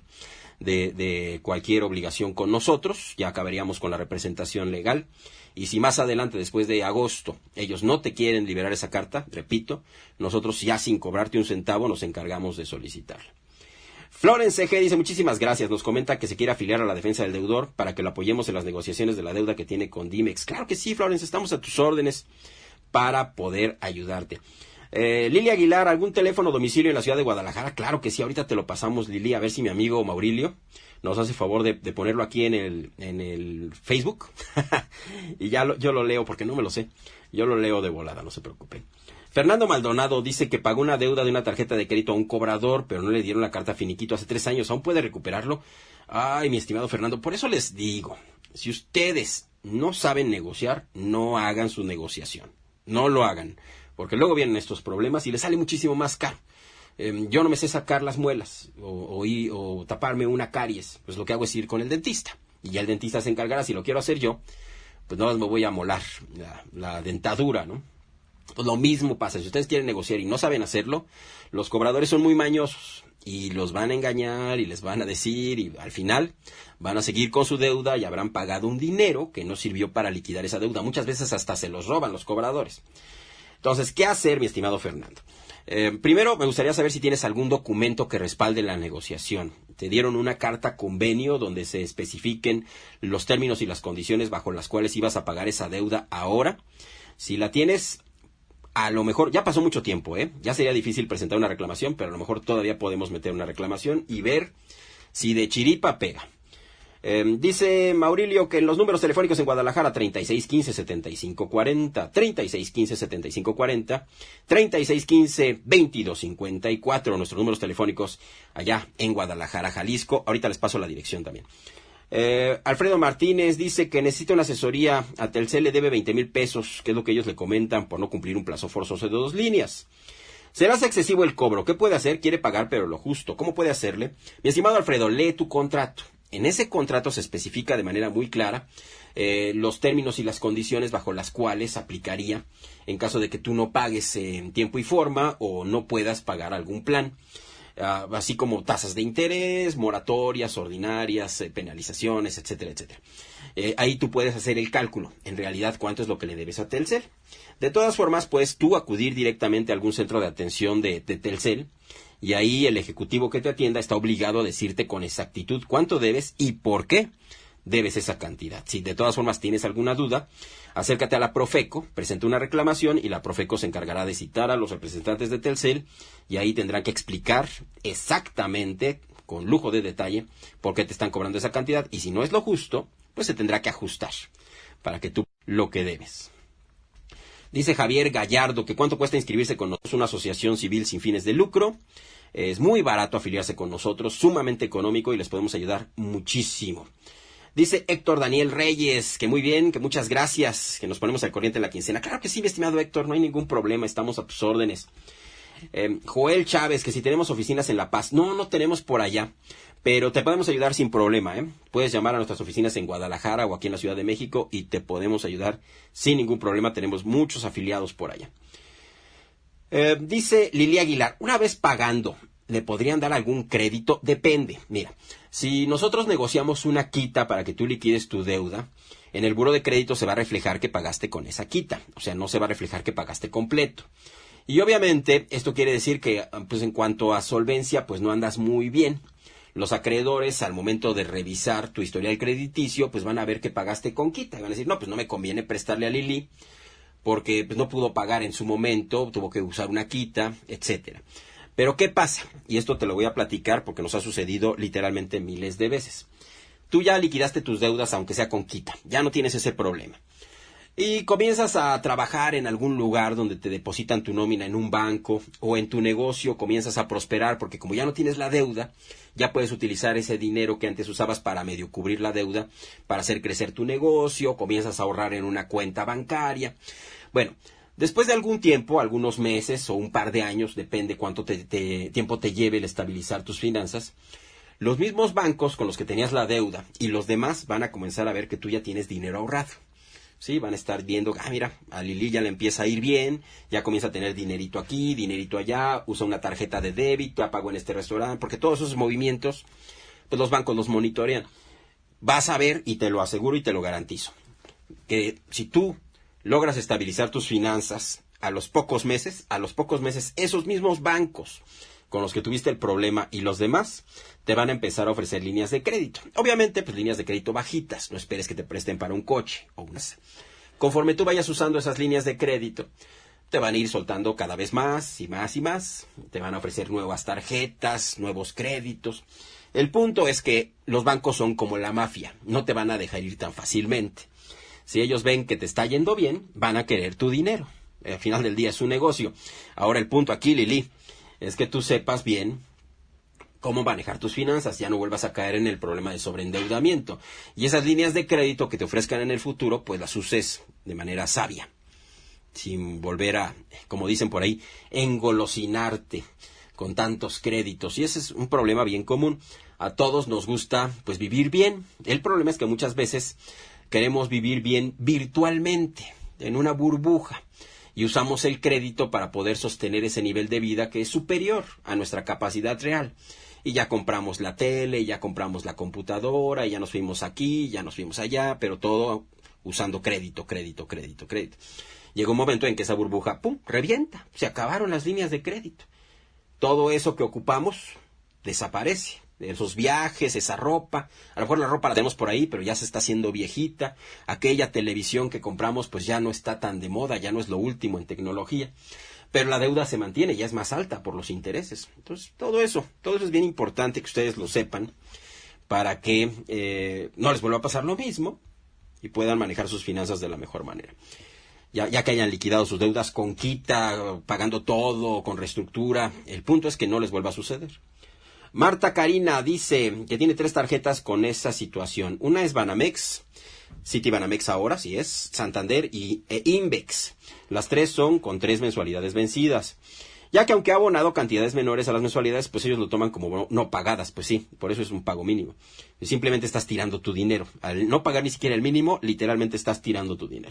de cualquier obligación con nosotros, ya acabaríamos con la representación legal, y si más adelante, después de agosto, ellos no te quieren liberar esa carta, repito, nosotros ya sin cobrarte un centavo nos encargamos de solicitarla. Florence G. dice, muchísimas gracias, nos comenta que se quiere afiliar a la defensa del deudor para que lo apoyemos en las negociaciones de la deuda que tiene con Dimex. Claro que sí, Florence, estamos a tus órdenes para poder ayudarte. Lili Aguilar, ¿algún teléfono domicilio en la ciudad de Guadalajara? Claro que sí, ahorita te lo pasamos, Lili, a ver si mi amigo Maurilio nos hace favor de ponerlo aquí en el Facebook. Y yo lo leo, porque no me lo sé. Yo lo leo de volada, no se preocupen. Fernando Maldonado dice que pagó una deuda de una tarjeta de crédito a un cobrador, pero no le dieron la carta finiquito hace 3 años. ¿Aún puede recuperarlo? Ay, mi estimado Fernando, por eso les digo, si ustedes no saben negociar, no hagan su negociación. No lo hagan. Porque luego vienen estos problemas y les sale muchísimo más caro. Yo no me sé sacar las muelas o taparme una caries. Pues lo que hago es ir con el dentista. Y ya el dentista se encargará. Si lo quiero hacer yo, pues nada más me voy a molar la dentadura, ¿no? Pues lo mismo pasa. Si ustedes quieren negociar y no saben hacerlo, los cobradores son muy mañosos. Y los van a engañar y les van a decir y al final van a seguir con su deuda y habrán pagado un dinero que no sirvió para liquidar esa deuda. Muchas veces hasta se los roban los cobradores. Entonces, ¿qué hacer, mi estimado Fernando? Primero, me gustaría saber si tienes algún documento que respalde la negociación. Te dieron una carta convenio donde se especifiquen los términos y las condiciones bajo las cuales ibas a pagar esa deuda ahora. Si la tienes, a lo mejor, ya pasó mucho tiempo, ya sería difícil presentar una reclamación, pero a lo mejor todavía podemos meter una reclamación y ver si de chiripa pega. Dice Maurilio que los números telefónicos en Guadalajara 3615-7540, 3615-7540, 3615-2254, nuestros números telefónicos allá en Guadalajara, Jalisco. Ahorita les paso la dirección también. Alfredo Martínez dice que necesita una asesoría. A Telcel le debe 20,000 pesos, que es lo que ellos le comentan por no cumplir un plazo forzoso de 2 líneas. ¿Será excesivo el cobro? ¿Qué puede hacer? Quiere pagar, pero lo justo. ¿Cómo puede hacerle? Mi estimado Alfredo, lee tu contrato. En ese contrato se especifica de manera muy clara los términos y las condiciones bajo las cuales aplicaría en caso de que tú no pagues en tiempo y forma o no puedas pagar algún plan. Así como tasas de interés, moratorias, ordinarias, penalizaciones, etcétera, etcétera. Ahí tú puedes hacer el cálculo, en realidad, cuánto es lo que le debes a Telcel. De todas formas, puedes tú acudir directamente a algún centro de atención de Telcel, y ahí el ejecutivo que te atienda está obligado a decirte con exactitud cuánto debes y por qué debes esa cantidad. Si de todas formas tienes alguna duda, acércate a la Profeco, presenta una reclamación y la Profeco se encargará de citar a los representantes de Telcel y ahí tendrán que explicar exactamente, con lujo de detalle, por qué te están cobrando esa cantidad y si no es lo justo, pues se tendrá que ajustar para que tú lo que debes. Dice Javier Gallardo que cuánto cuesta inscribirse con nosotros, una asociación civil sin fines de lucro. Es muy barato afiliarse con nosotros, sumamente económico y les podemos ayudar muchísimo. Dice Héctor Daniel Reyes, que muy bien, que muchas gracias, que nos ponemos al corriente en la quincena. Claro que sí, mi estimado Héctor, no hay ningún problema, estamos a tus órdenes. Joel Chávez, que si tenemos oficinas en La Paz. No tenemos por allá, pero te podemos ayudar sin problema, Puedes llamar a nuestras oficinas en Guadalajara o aquí en la Ciudad de México y te podemos ayudar sin ningún problema. Tenemos muchos afiliados por allá. Dice Lili Aguilar, una vez pagando, ¿le podrían dar algún crédito? Depende. Mira, si nosotros negociamos una quita para que tú liquides tu deuda, en el buro de crédito se va a reflejar que pagaste con esa quita. O sea, no se va a reflejar que pagaste completo. Y obviamente esto quiere decir que, pues en cuanto a solvencia, pues no andas muy bien. Los acreedores, al momento de revisar tu historial crediticio, pues van a ver que pagaste con quita. Y van a decir, no, pues no me conviene prestarle a Lili porque pues, no pudo pagar en su momento, tuvo que usar una quita, etcétera. Pero ¿qué pasa? Y esto te lo voy a platicar porque nos ha sucedido literalmente miles de veces. Tú ya liquidaste tus deudas aunque sea con quita. Ya no tienes ese problema. Y comienzas a trabajar en algún lugar donde te depositan tu nómina en un banco o en tu negocio comienzas a prosperar porque como ya no tienes la deuda, ya puedes utilizar ese dinero que antes usabas para medio cubrir la deuda, para hacer crecer tu negocio, comienzas a ahorrar en una cuenta bancaria. Bueno, después de algún tiempo, algunos meses o un par de años, depende cuánto tiempo te lleve el estabilizar tus finanzas, los mismos bancos con los que tenías la deuda y los demás van a comenzar a ver que tú ya tienes dinero ahorrado. Sí, van a estar viendo, mira, a Lili ya le empieza a ir bien, ya comienza a tener dinerito aquí, dinerito allá, usa una tarjeta de débito, ya pagó en este restaurante, porque todos esos movimientos, pues los bancos los monitorean. Vas a ver, y te lo aseguro y te lo garantizo, que si tú logras estabilizar tus finanzas a los pocos meses, esos mismos bancos con los que tuviste el problema y los demás te van a empezar a ofrecer líneas de crédito. Obviamente, pues líneas de crédito bajitas. No esperes que te presten para un coche o unas. Conforme tú vayas usando esas líneas de crédito, te van a ir soltando cada vez más y más y más. Te van a ofrecer nuevas tarjetas, nuevos créditos. El punto es que los bancos son como la mafia. No te van a dejar ir tan fácilmente. Si ellos ven que te está yendo bien, van a querer tu dinero. Al final del día es un negocio. Ahora el punto aquí, Lili, es que tú sepas bien cómo manejar tus finanzas, ya no vuelvas a caer en el problema de sobreendeudamiento. Y esas líneas de crédito que te ofrezcan en el futuro, pues las uses de manera sabia, sin volver a, como dicen por ahí, engolosinarte con tantos créditos. Y ese es un problema bien común. A todos nos gusta, pues, vivir bien. El problema es que muchas veces queremos vivir bien virtualmente, en una burbuja. Y usamos el crédito para poder sostener ese nivel de vida que es superior a nuestra capacidad real. Y ya compramos la tele, ya compramos la computadora, ya nos fuimos aquí, ya nos fuimos allá, pero todo usando crédito. llega un momento en que esa burbuja, ¡pum!, revienta. Se acabaron las líneas de crédito. Todo eso que ocupamos desaparece. Esos viajes, esa ropa, a lo mejor la ropa la tenemos por ahí, pero ya se está haciendo viejita. Aquella televisión que compramos pues ya no está tan de moda, ya no es lo último en tecnología. Pero la deuda se mantiene, ya es más alta por los intereses. Entonces, todo eso es bien importante que ustedes lo sepan para que no les vuelva a pasar lo mismo y puedan manejar sus finanzas de la mejor manera. Ya que hayan liquidado sus deudas con quita, pagando todo, con reestructura, el punto es que no les vuelva a suceder. Marta Karina dice que tiene 3 tarjetas con esa situación. Una es Banamex, Citibanamex ahora, sí es, Santander e Invex. Las 3 son con 3 mensualidades vencidas. Ya que aunque ha abonado cantidades menores a las mensualidades, pues ellos lo toman como no pagadas, pues sí, por eso es un pago mínimo. Simplemente estás tirando tu dinero. Al no pagar ni siquiera el mínimo, literalmente estás tirando tu dinero.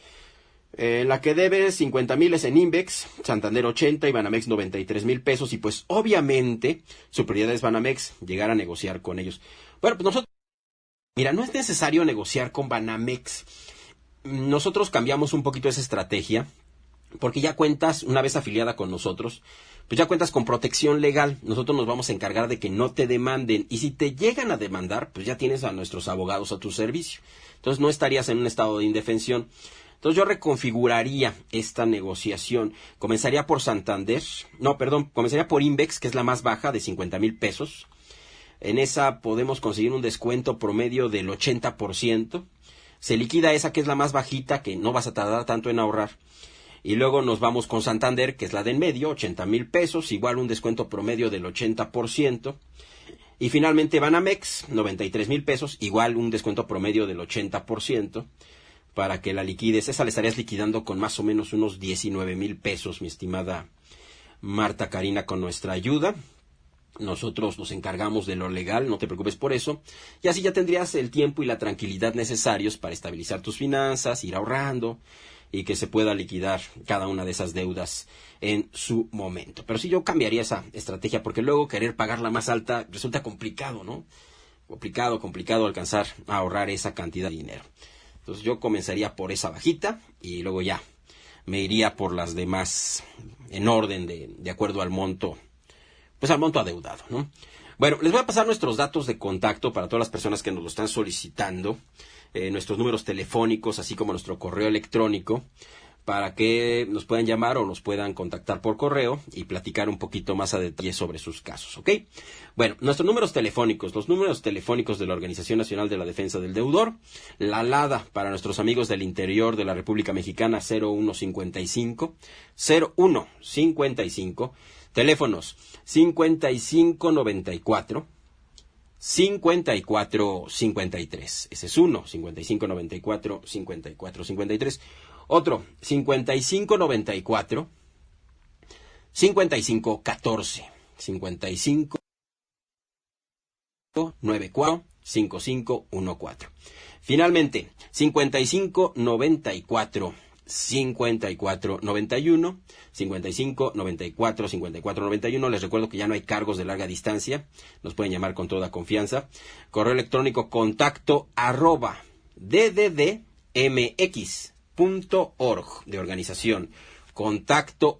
La que debe 50,000 es en Invex, Santander 80 y Banamex 93,000 pesos. Y pues obviamente su prioridad es Banamex, llegar a negociar con ellos. Bueno, pues nosotros, mira, no es necesario negociar con Banamex. Nosotros cambiamos un poquito esa estrategia, porque ya cuentas, una vez afiliada con nosotros, pues ya cuentas con protección legal. Nosotros nos vamos a encargar de que no te demanden. Y si te llegan a demandar, pues ya tienes a nuestros abogados a tu servicio. Entonces no estarías en un estado de indefensión. Entonces yo reconfiguraría esta negociación. Comenzaría por comenzaría por Invex, que es la más baja, de 50,000 pesos. En esa podemos conseguir un descuento promedio del 80%. Se liquida esa, que es la más bajita, que no vas a tardar tanto en ahorrar. Y luego nos vamos con Santander, que es la de en medio, 80,000 pesos, igual un descuento promedio del 80%. Y finalmente Banamex, 93,000 pesos, igual un descuento promedio del 80%. Para que la liquides. Esa la estarías liquidando con más o menos unos 19,000 pesos, mi estimada Marta Karina, con nuestra ayuda. Nosotros nos encargamos de lo legal, no te preocupes por eso. Y así ya tendrías el tiempo y la tranquilidad necesarios para estabilizar tus finanzas, ir ahorrando y que se pueda liquidar cada una de esas deudas en su momento. Pero sí, yo cambiaría esa estrategia, porque luego querer pagar la más alta resulta complicado, ¿no? Complicado alcanzar a ahorrar esa cantidad de dinero. Entonces yo comenzaría por esa bajita y luego ya me iría por las demás en orden de acuerdo al monto, pues al monto adeudado, ¿no? Bueno, les voy a pasar nuestros datos de contacto para todas las personas que nos lo están solicitando, nuestros números telefónicos, así como nuestro correo electrónico, para que nos puedan llamar o nos puedan contactar por correo y platicar un poquito más a detalle sobre sus casos, ¿ok? Bueno, nuestros números telefónicos, los números telefónicos de la Organización Nacional de la Defensa del Deudor, la LADA para nuestros amigos del interior de la República Mexicana, 0155, teléfonos 5594, 5453, ese es uno, 5594, 5453. Otro, 5594, 5514, 5594, 5514. Finalmente, 5594, 5491, 5594, 5491. Les recuerdo que ya no hay cargos de larga distancia. Nos pueden llamar con toda confianza. Correo electrónico contacto @ddmx.org de organización. Contacto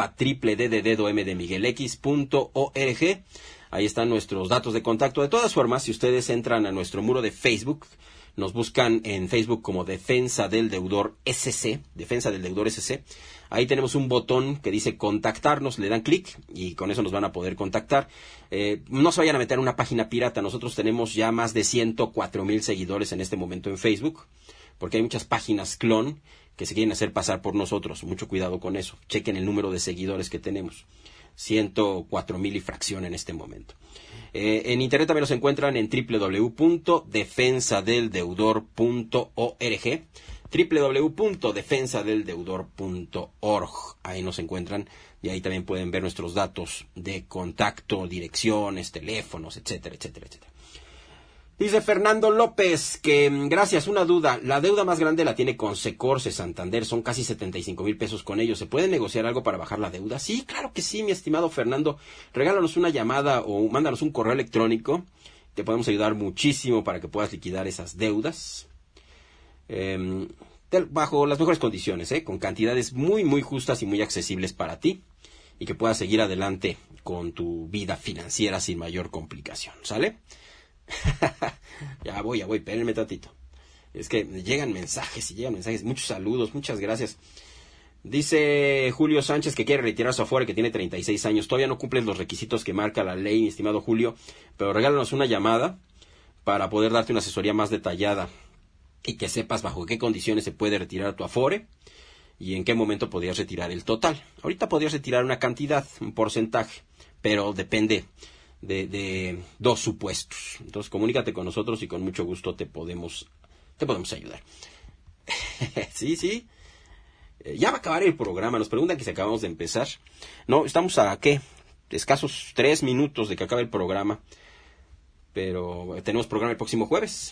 @www.m-de-miguelx.org. Ahí están nuestros datos de contacto. De todas formas, si ustedes entran a nuestro muro de Facebook, nos buscan en Facebook como Defensa del Deudor SC, Defensa del Deudor SC. Ahí tenemos un botón que dice contactarnos, le dan clic y con eso nos van a poder contactar. No se vayan a meter en una página pirata. Nosotros tenemos ya más de 104,000 seguidores en este momento en Facebook, porque hay muchas páginas clon que se quieren hacer pasar por nosotros. Mucho cuidado con eso. Chequen el número de seguidores que tenemos. 104,000 y fracción en este momento. En internet también los encuentran en www.defensadeldeudor.org, www.defensadeldeudor.org. Ahí nos encuentran y ahí también pueden ver nuestros datos de contacto, direcciones, teléfonos, etcétera, etcétera, etcétera. Dice Fernando López que, gracias, una duda. La deuda más grande la tiene con Secorse Santander. Son casi 75,000 pesos con ellos. ¿Se puede negociar algo para bajar la deuda? Sí, claro que sí, mi estimado Fernando. Regálanos una llamada o mándanos un correo electrónico. Te podemos ayudar muchísimo para que puedas liquidar esas deudas. bajo las mejores condiciones, con cantidades muy, muy justas y muy accesibles para ti, y que puedas seguir adelante con tu vida financiera sin mayor complicación, ¿sale? Ya voy, espérenme tantito. Es que llegan mensajes, muchos saludos, muchas gracias. Dice Julio Sánchez que quiere retirar su Afore, que tiene 36 años. Todavía no cumples los requisitos que marca la ley, mi estimado Julio, pero regálanos una llamada para poder darte una asesoría más detallada y que sepas bajo qué condiciones se puede retirar tu Afore y en qué momento podrías retirar el total. Ahorita podrías retirar una cantidad, un porcentaje, pero depende de dos supuestos. Entonces comunícate con nosotros y con mucho gusto te podemos ayudar. Sí. Ya va a acabar el programa. Nos preguntan que si acabamos de empezar. No, estamos a ¿qué? Escasos 3 minutos de que acabe el programa. Pero tenemos programa el próximo jueves.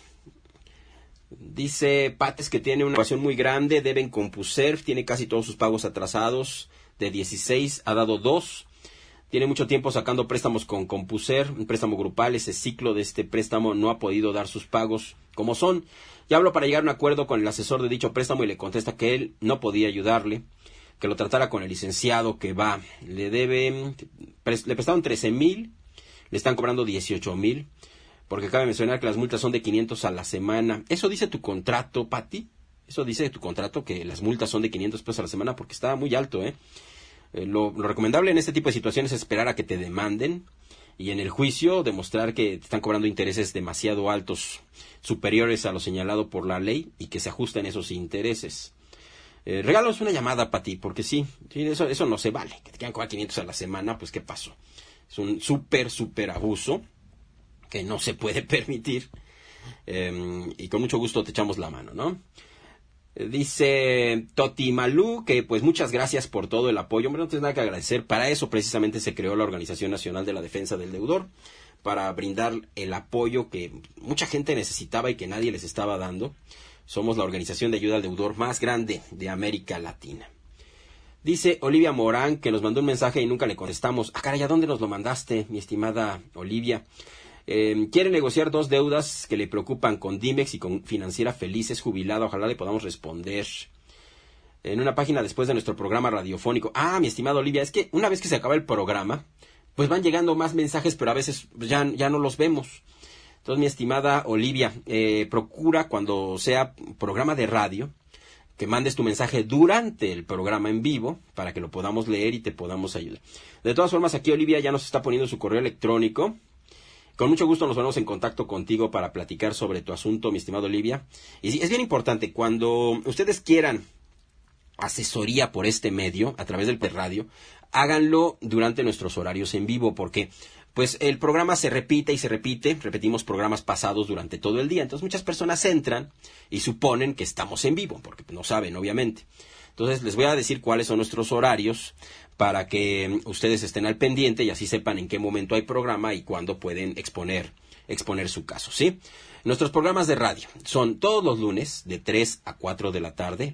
Dice Pates que tiene una evaluación muy grande. Debe en CompuServe. Tiene casi todos sus pagos atrasados. De 16 ha dado 2. Tiene mucho tiempo sacando préstamos con CompuServe, un préstamo grupal. Ese ciclo de este préstamo no ha podido dar sus pagos como son. Ya habló para llegar a un acuerdo con el asesor de dicho préstamo y le contesta que él no podía ayudarle, que lo tratara con el licenciado que va. Le prestaron 13,000, le están cobrando 18,000, porque cabe mencionar que las multas son de 500 a la semana. ¿Eso dice tu contrato, Pati? ¿Eso dice tu contrato, que las multas son de 500 pesos a la semana? Porque está muy alto, Lo recomendable en este tipo de situaciones es esperar a que te demanden y en el juicio demostrar que te están cobrando intereses demasiado altos, superiores a lo señalado por la ley, y que se ajustan esos intereses. Regálanos una llamada, Pati, porque sí, eso no se vale. Que te quieran cobrar 500 a la semana, pues ¿qué pasó? Es un súper abuso que no se puede permitir, y con mucho gusto te echamos la mano, ¿no? Dice Toti Malú que pues muchas gracias por todo el apoyo. Hombre, no tienes nada que agradecer. Para eso precisamente se creó la Organización Nacional de la Defensa del Deudor, para brindar el apoyo que mucha gente necesitaba y que nadie les estaba dando. Somos la organización de ayuda al deudor más grande de América Latina. Dice Olivia Morán que nos mandó un mensaje y nunca le contestamos. Ah, caray, ¿a dónde nos lo mandaste, mi estimada Olivia? Quiere negociar 2 deudas que le preocupan con Dimex y con Financiera Feliz. Es jubilada, ojalá le podamos responder en una página después de nuestro programa radiofónico. Ah, mi estimada Olivia, es que una vez que se acaba el programa, pues van llegando más mensajes, pero a veces ya no los vemos. Entonces, mi estimada Olivia, procura cuando sea programa de radio que mandes tu mensaje durante el programa en vivo para que lo podamos leer y te podamos ayudar. De todas formas, aquí Olivia ya nos está poniendo su correo electrónico. Con mucho gusto nos ponemos en contacto contigo para platicar sobre tu asunto, mi estimado Olivia. Y sí, es bien importante, cuando ustedes quieran asesoría por este medio, a través del radio, háganlo durante nuestros horarios en vivo, porque pues el programa se repite y se repite, repetimos programas pasados durante todo el día. Entonces muchas personas entran y suponen que estamos en vivo, porque no saben, obviamente. Entonces les voy a decir cuáles son nuestros horarios para que ustedes estén al pendiente y así sepan en qué momento hay programa y cuándo pueden exponer su caso, ¿sí? Nuestros programas de radio son todos los lunes de 3 a 4 de la tarde,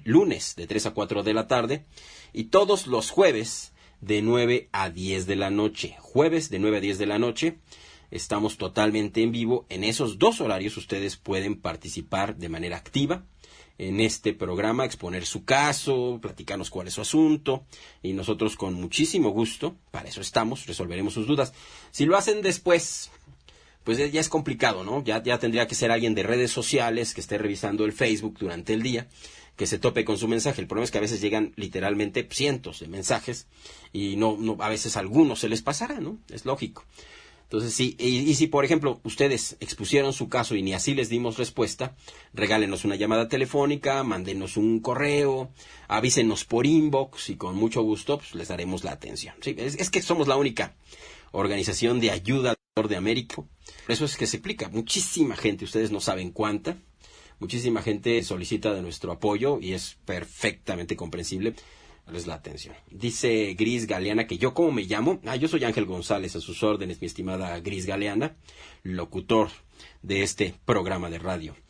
y todos los jueves de 9 a 10 de la noche. Jueves de 9 a 10 de la noche. Estamos totalmente en vivo. En esos 2 horarios ustedes pueden participar de manera activa en este programa, exponer su caso, platicarnos cuál es su asunto, y nosotros con muchísimo gusto, para eso estamos, resolveremos sus dudas. Si lo hacen después, pues ya es complicado, ¿no? Ya tendría que ser alguien de redes sociales que esté revisando el Facebook durante el día, que se tope con su mensaje. El problema es que a veces llegan literalmente cientos de mensajes y no a veces a algunos se les pasará, ¿no? Es lógico. Entonces, sí, y si, por ejemplo, ustedes expusieron su caso y ni así les dimos respuesta, regálenos una llamada telefónica, mándenos un correo, avísenos por inbox y con mucho gusto pues, les daremos la atención. Sí, es que somos la única organización de ayuda de América. Por eso es que se explica. Muchísima gente, ustedes no saben cuánta, muchísima gente solicita de nuestro apoyo y es perfectamente comprensible. Es la atención. Dice Gris Galeana que yo, ¿cómo me llamo? Yo soy Ángel González, a sus órdenes, mi estimada Gris Galeana, locutor de este programa de radio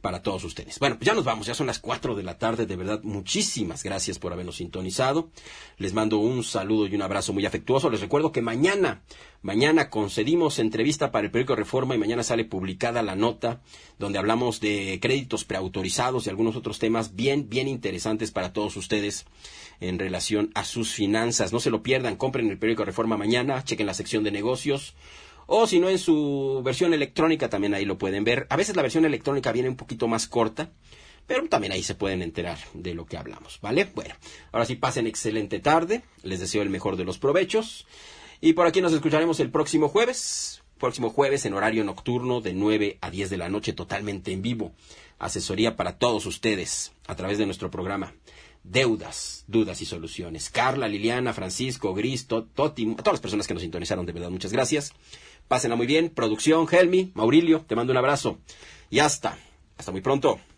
para todos ustedes. Bueno, pues ya nos vamos, ya son las 4 de la tarde, de verdad, muchísimas gracias por habernos sintonizado. Les mando un saludo y un abrazo muy afectuoso. Les recuerdo que mañana concedimos entrevista para el periódico Reforma y mañana sale publicada la nota donde hablamos de créditos preautorizados y algunos otros temas bien interesantes para todos ustedes en relación a sus finanzas. No se lo pierdan, compren el periódico Reforma mañana, chequen la sección de negocios. O si no, en su versión electrónica también ahí lo pueden ver. A veces la versión electrónica viene un poquito más corta, pero también ahí se pueden enterar de lo que hablamos, ¿vale? Bueno, ahora sí, pasen excelente tarde. Les deseo el mejor de los provechos. Y por aquí nos escucharemos el próximo jueves. Próximo jueves en horario nocturno de 9 a 10 de la noche, totalmente en vivo. Asesoría para todos ustedes a través de nuestro programa. Deudas, dudas y soluciones. Carla, Liliana, Francisco, Gris, Toti, a todas las personas que nos sintonizaron, de verdad, muchas gracias. Pásenla muy bien. Producción, Helmi, Maurilio, te mando un abrazo. Y hasta muy pronto.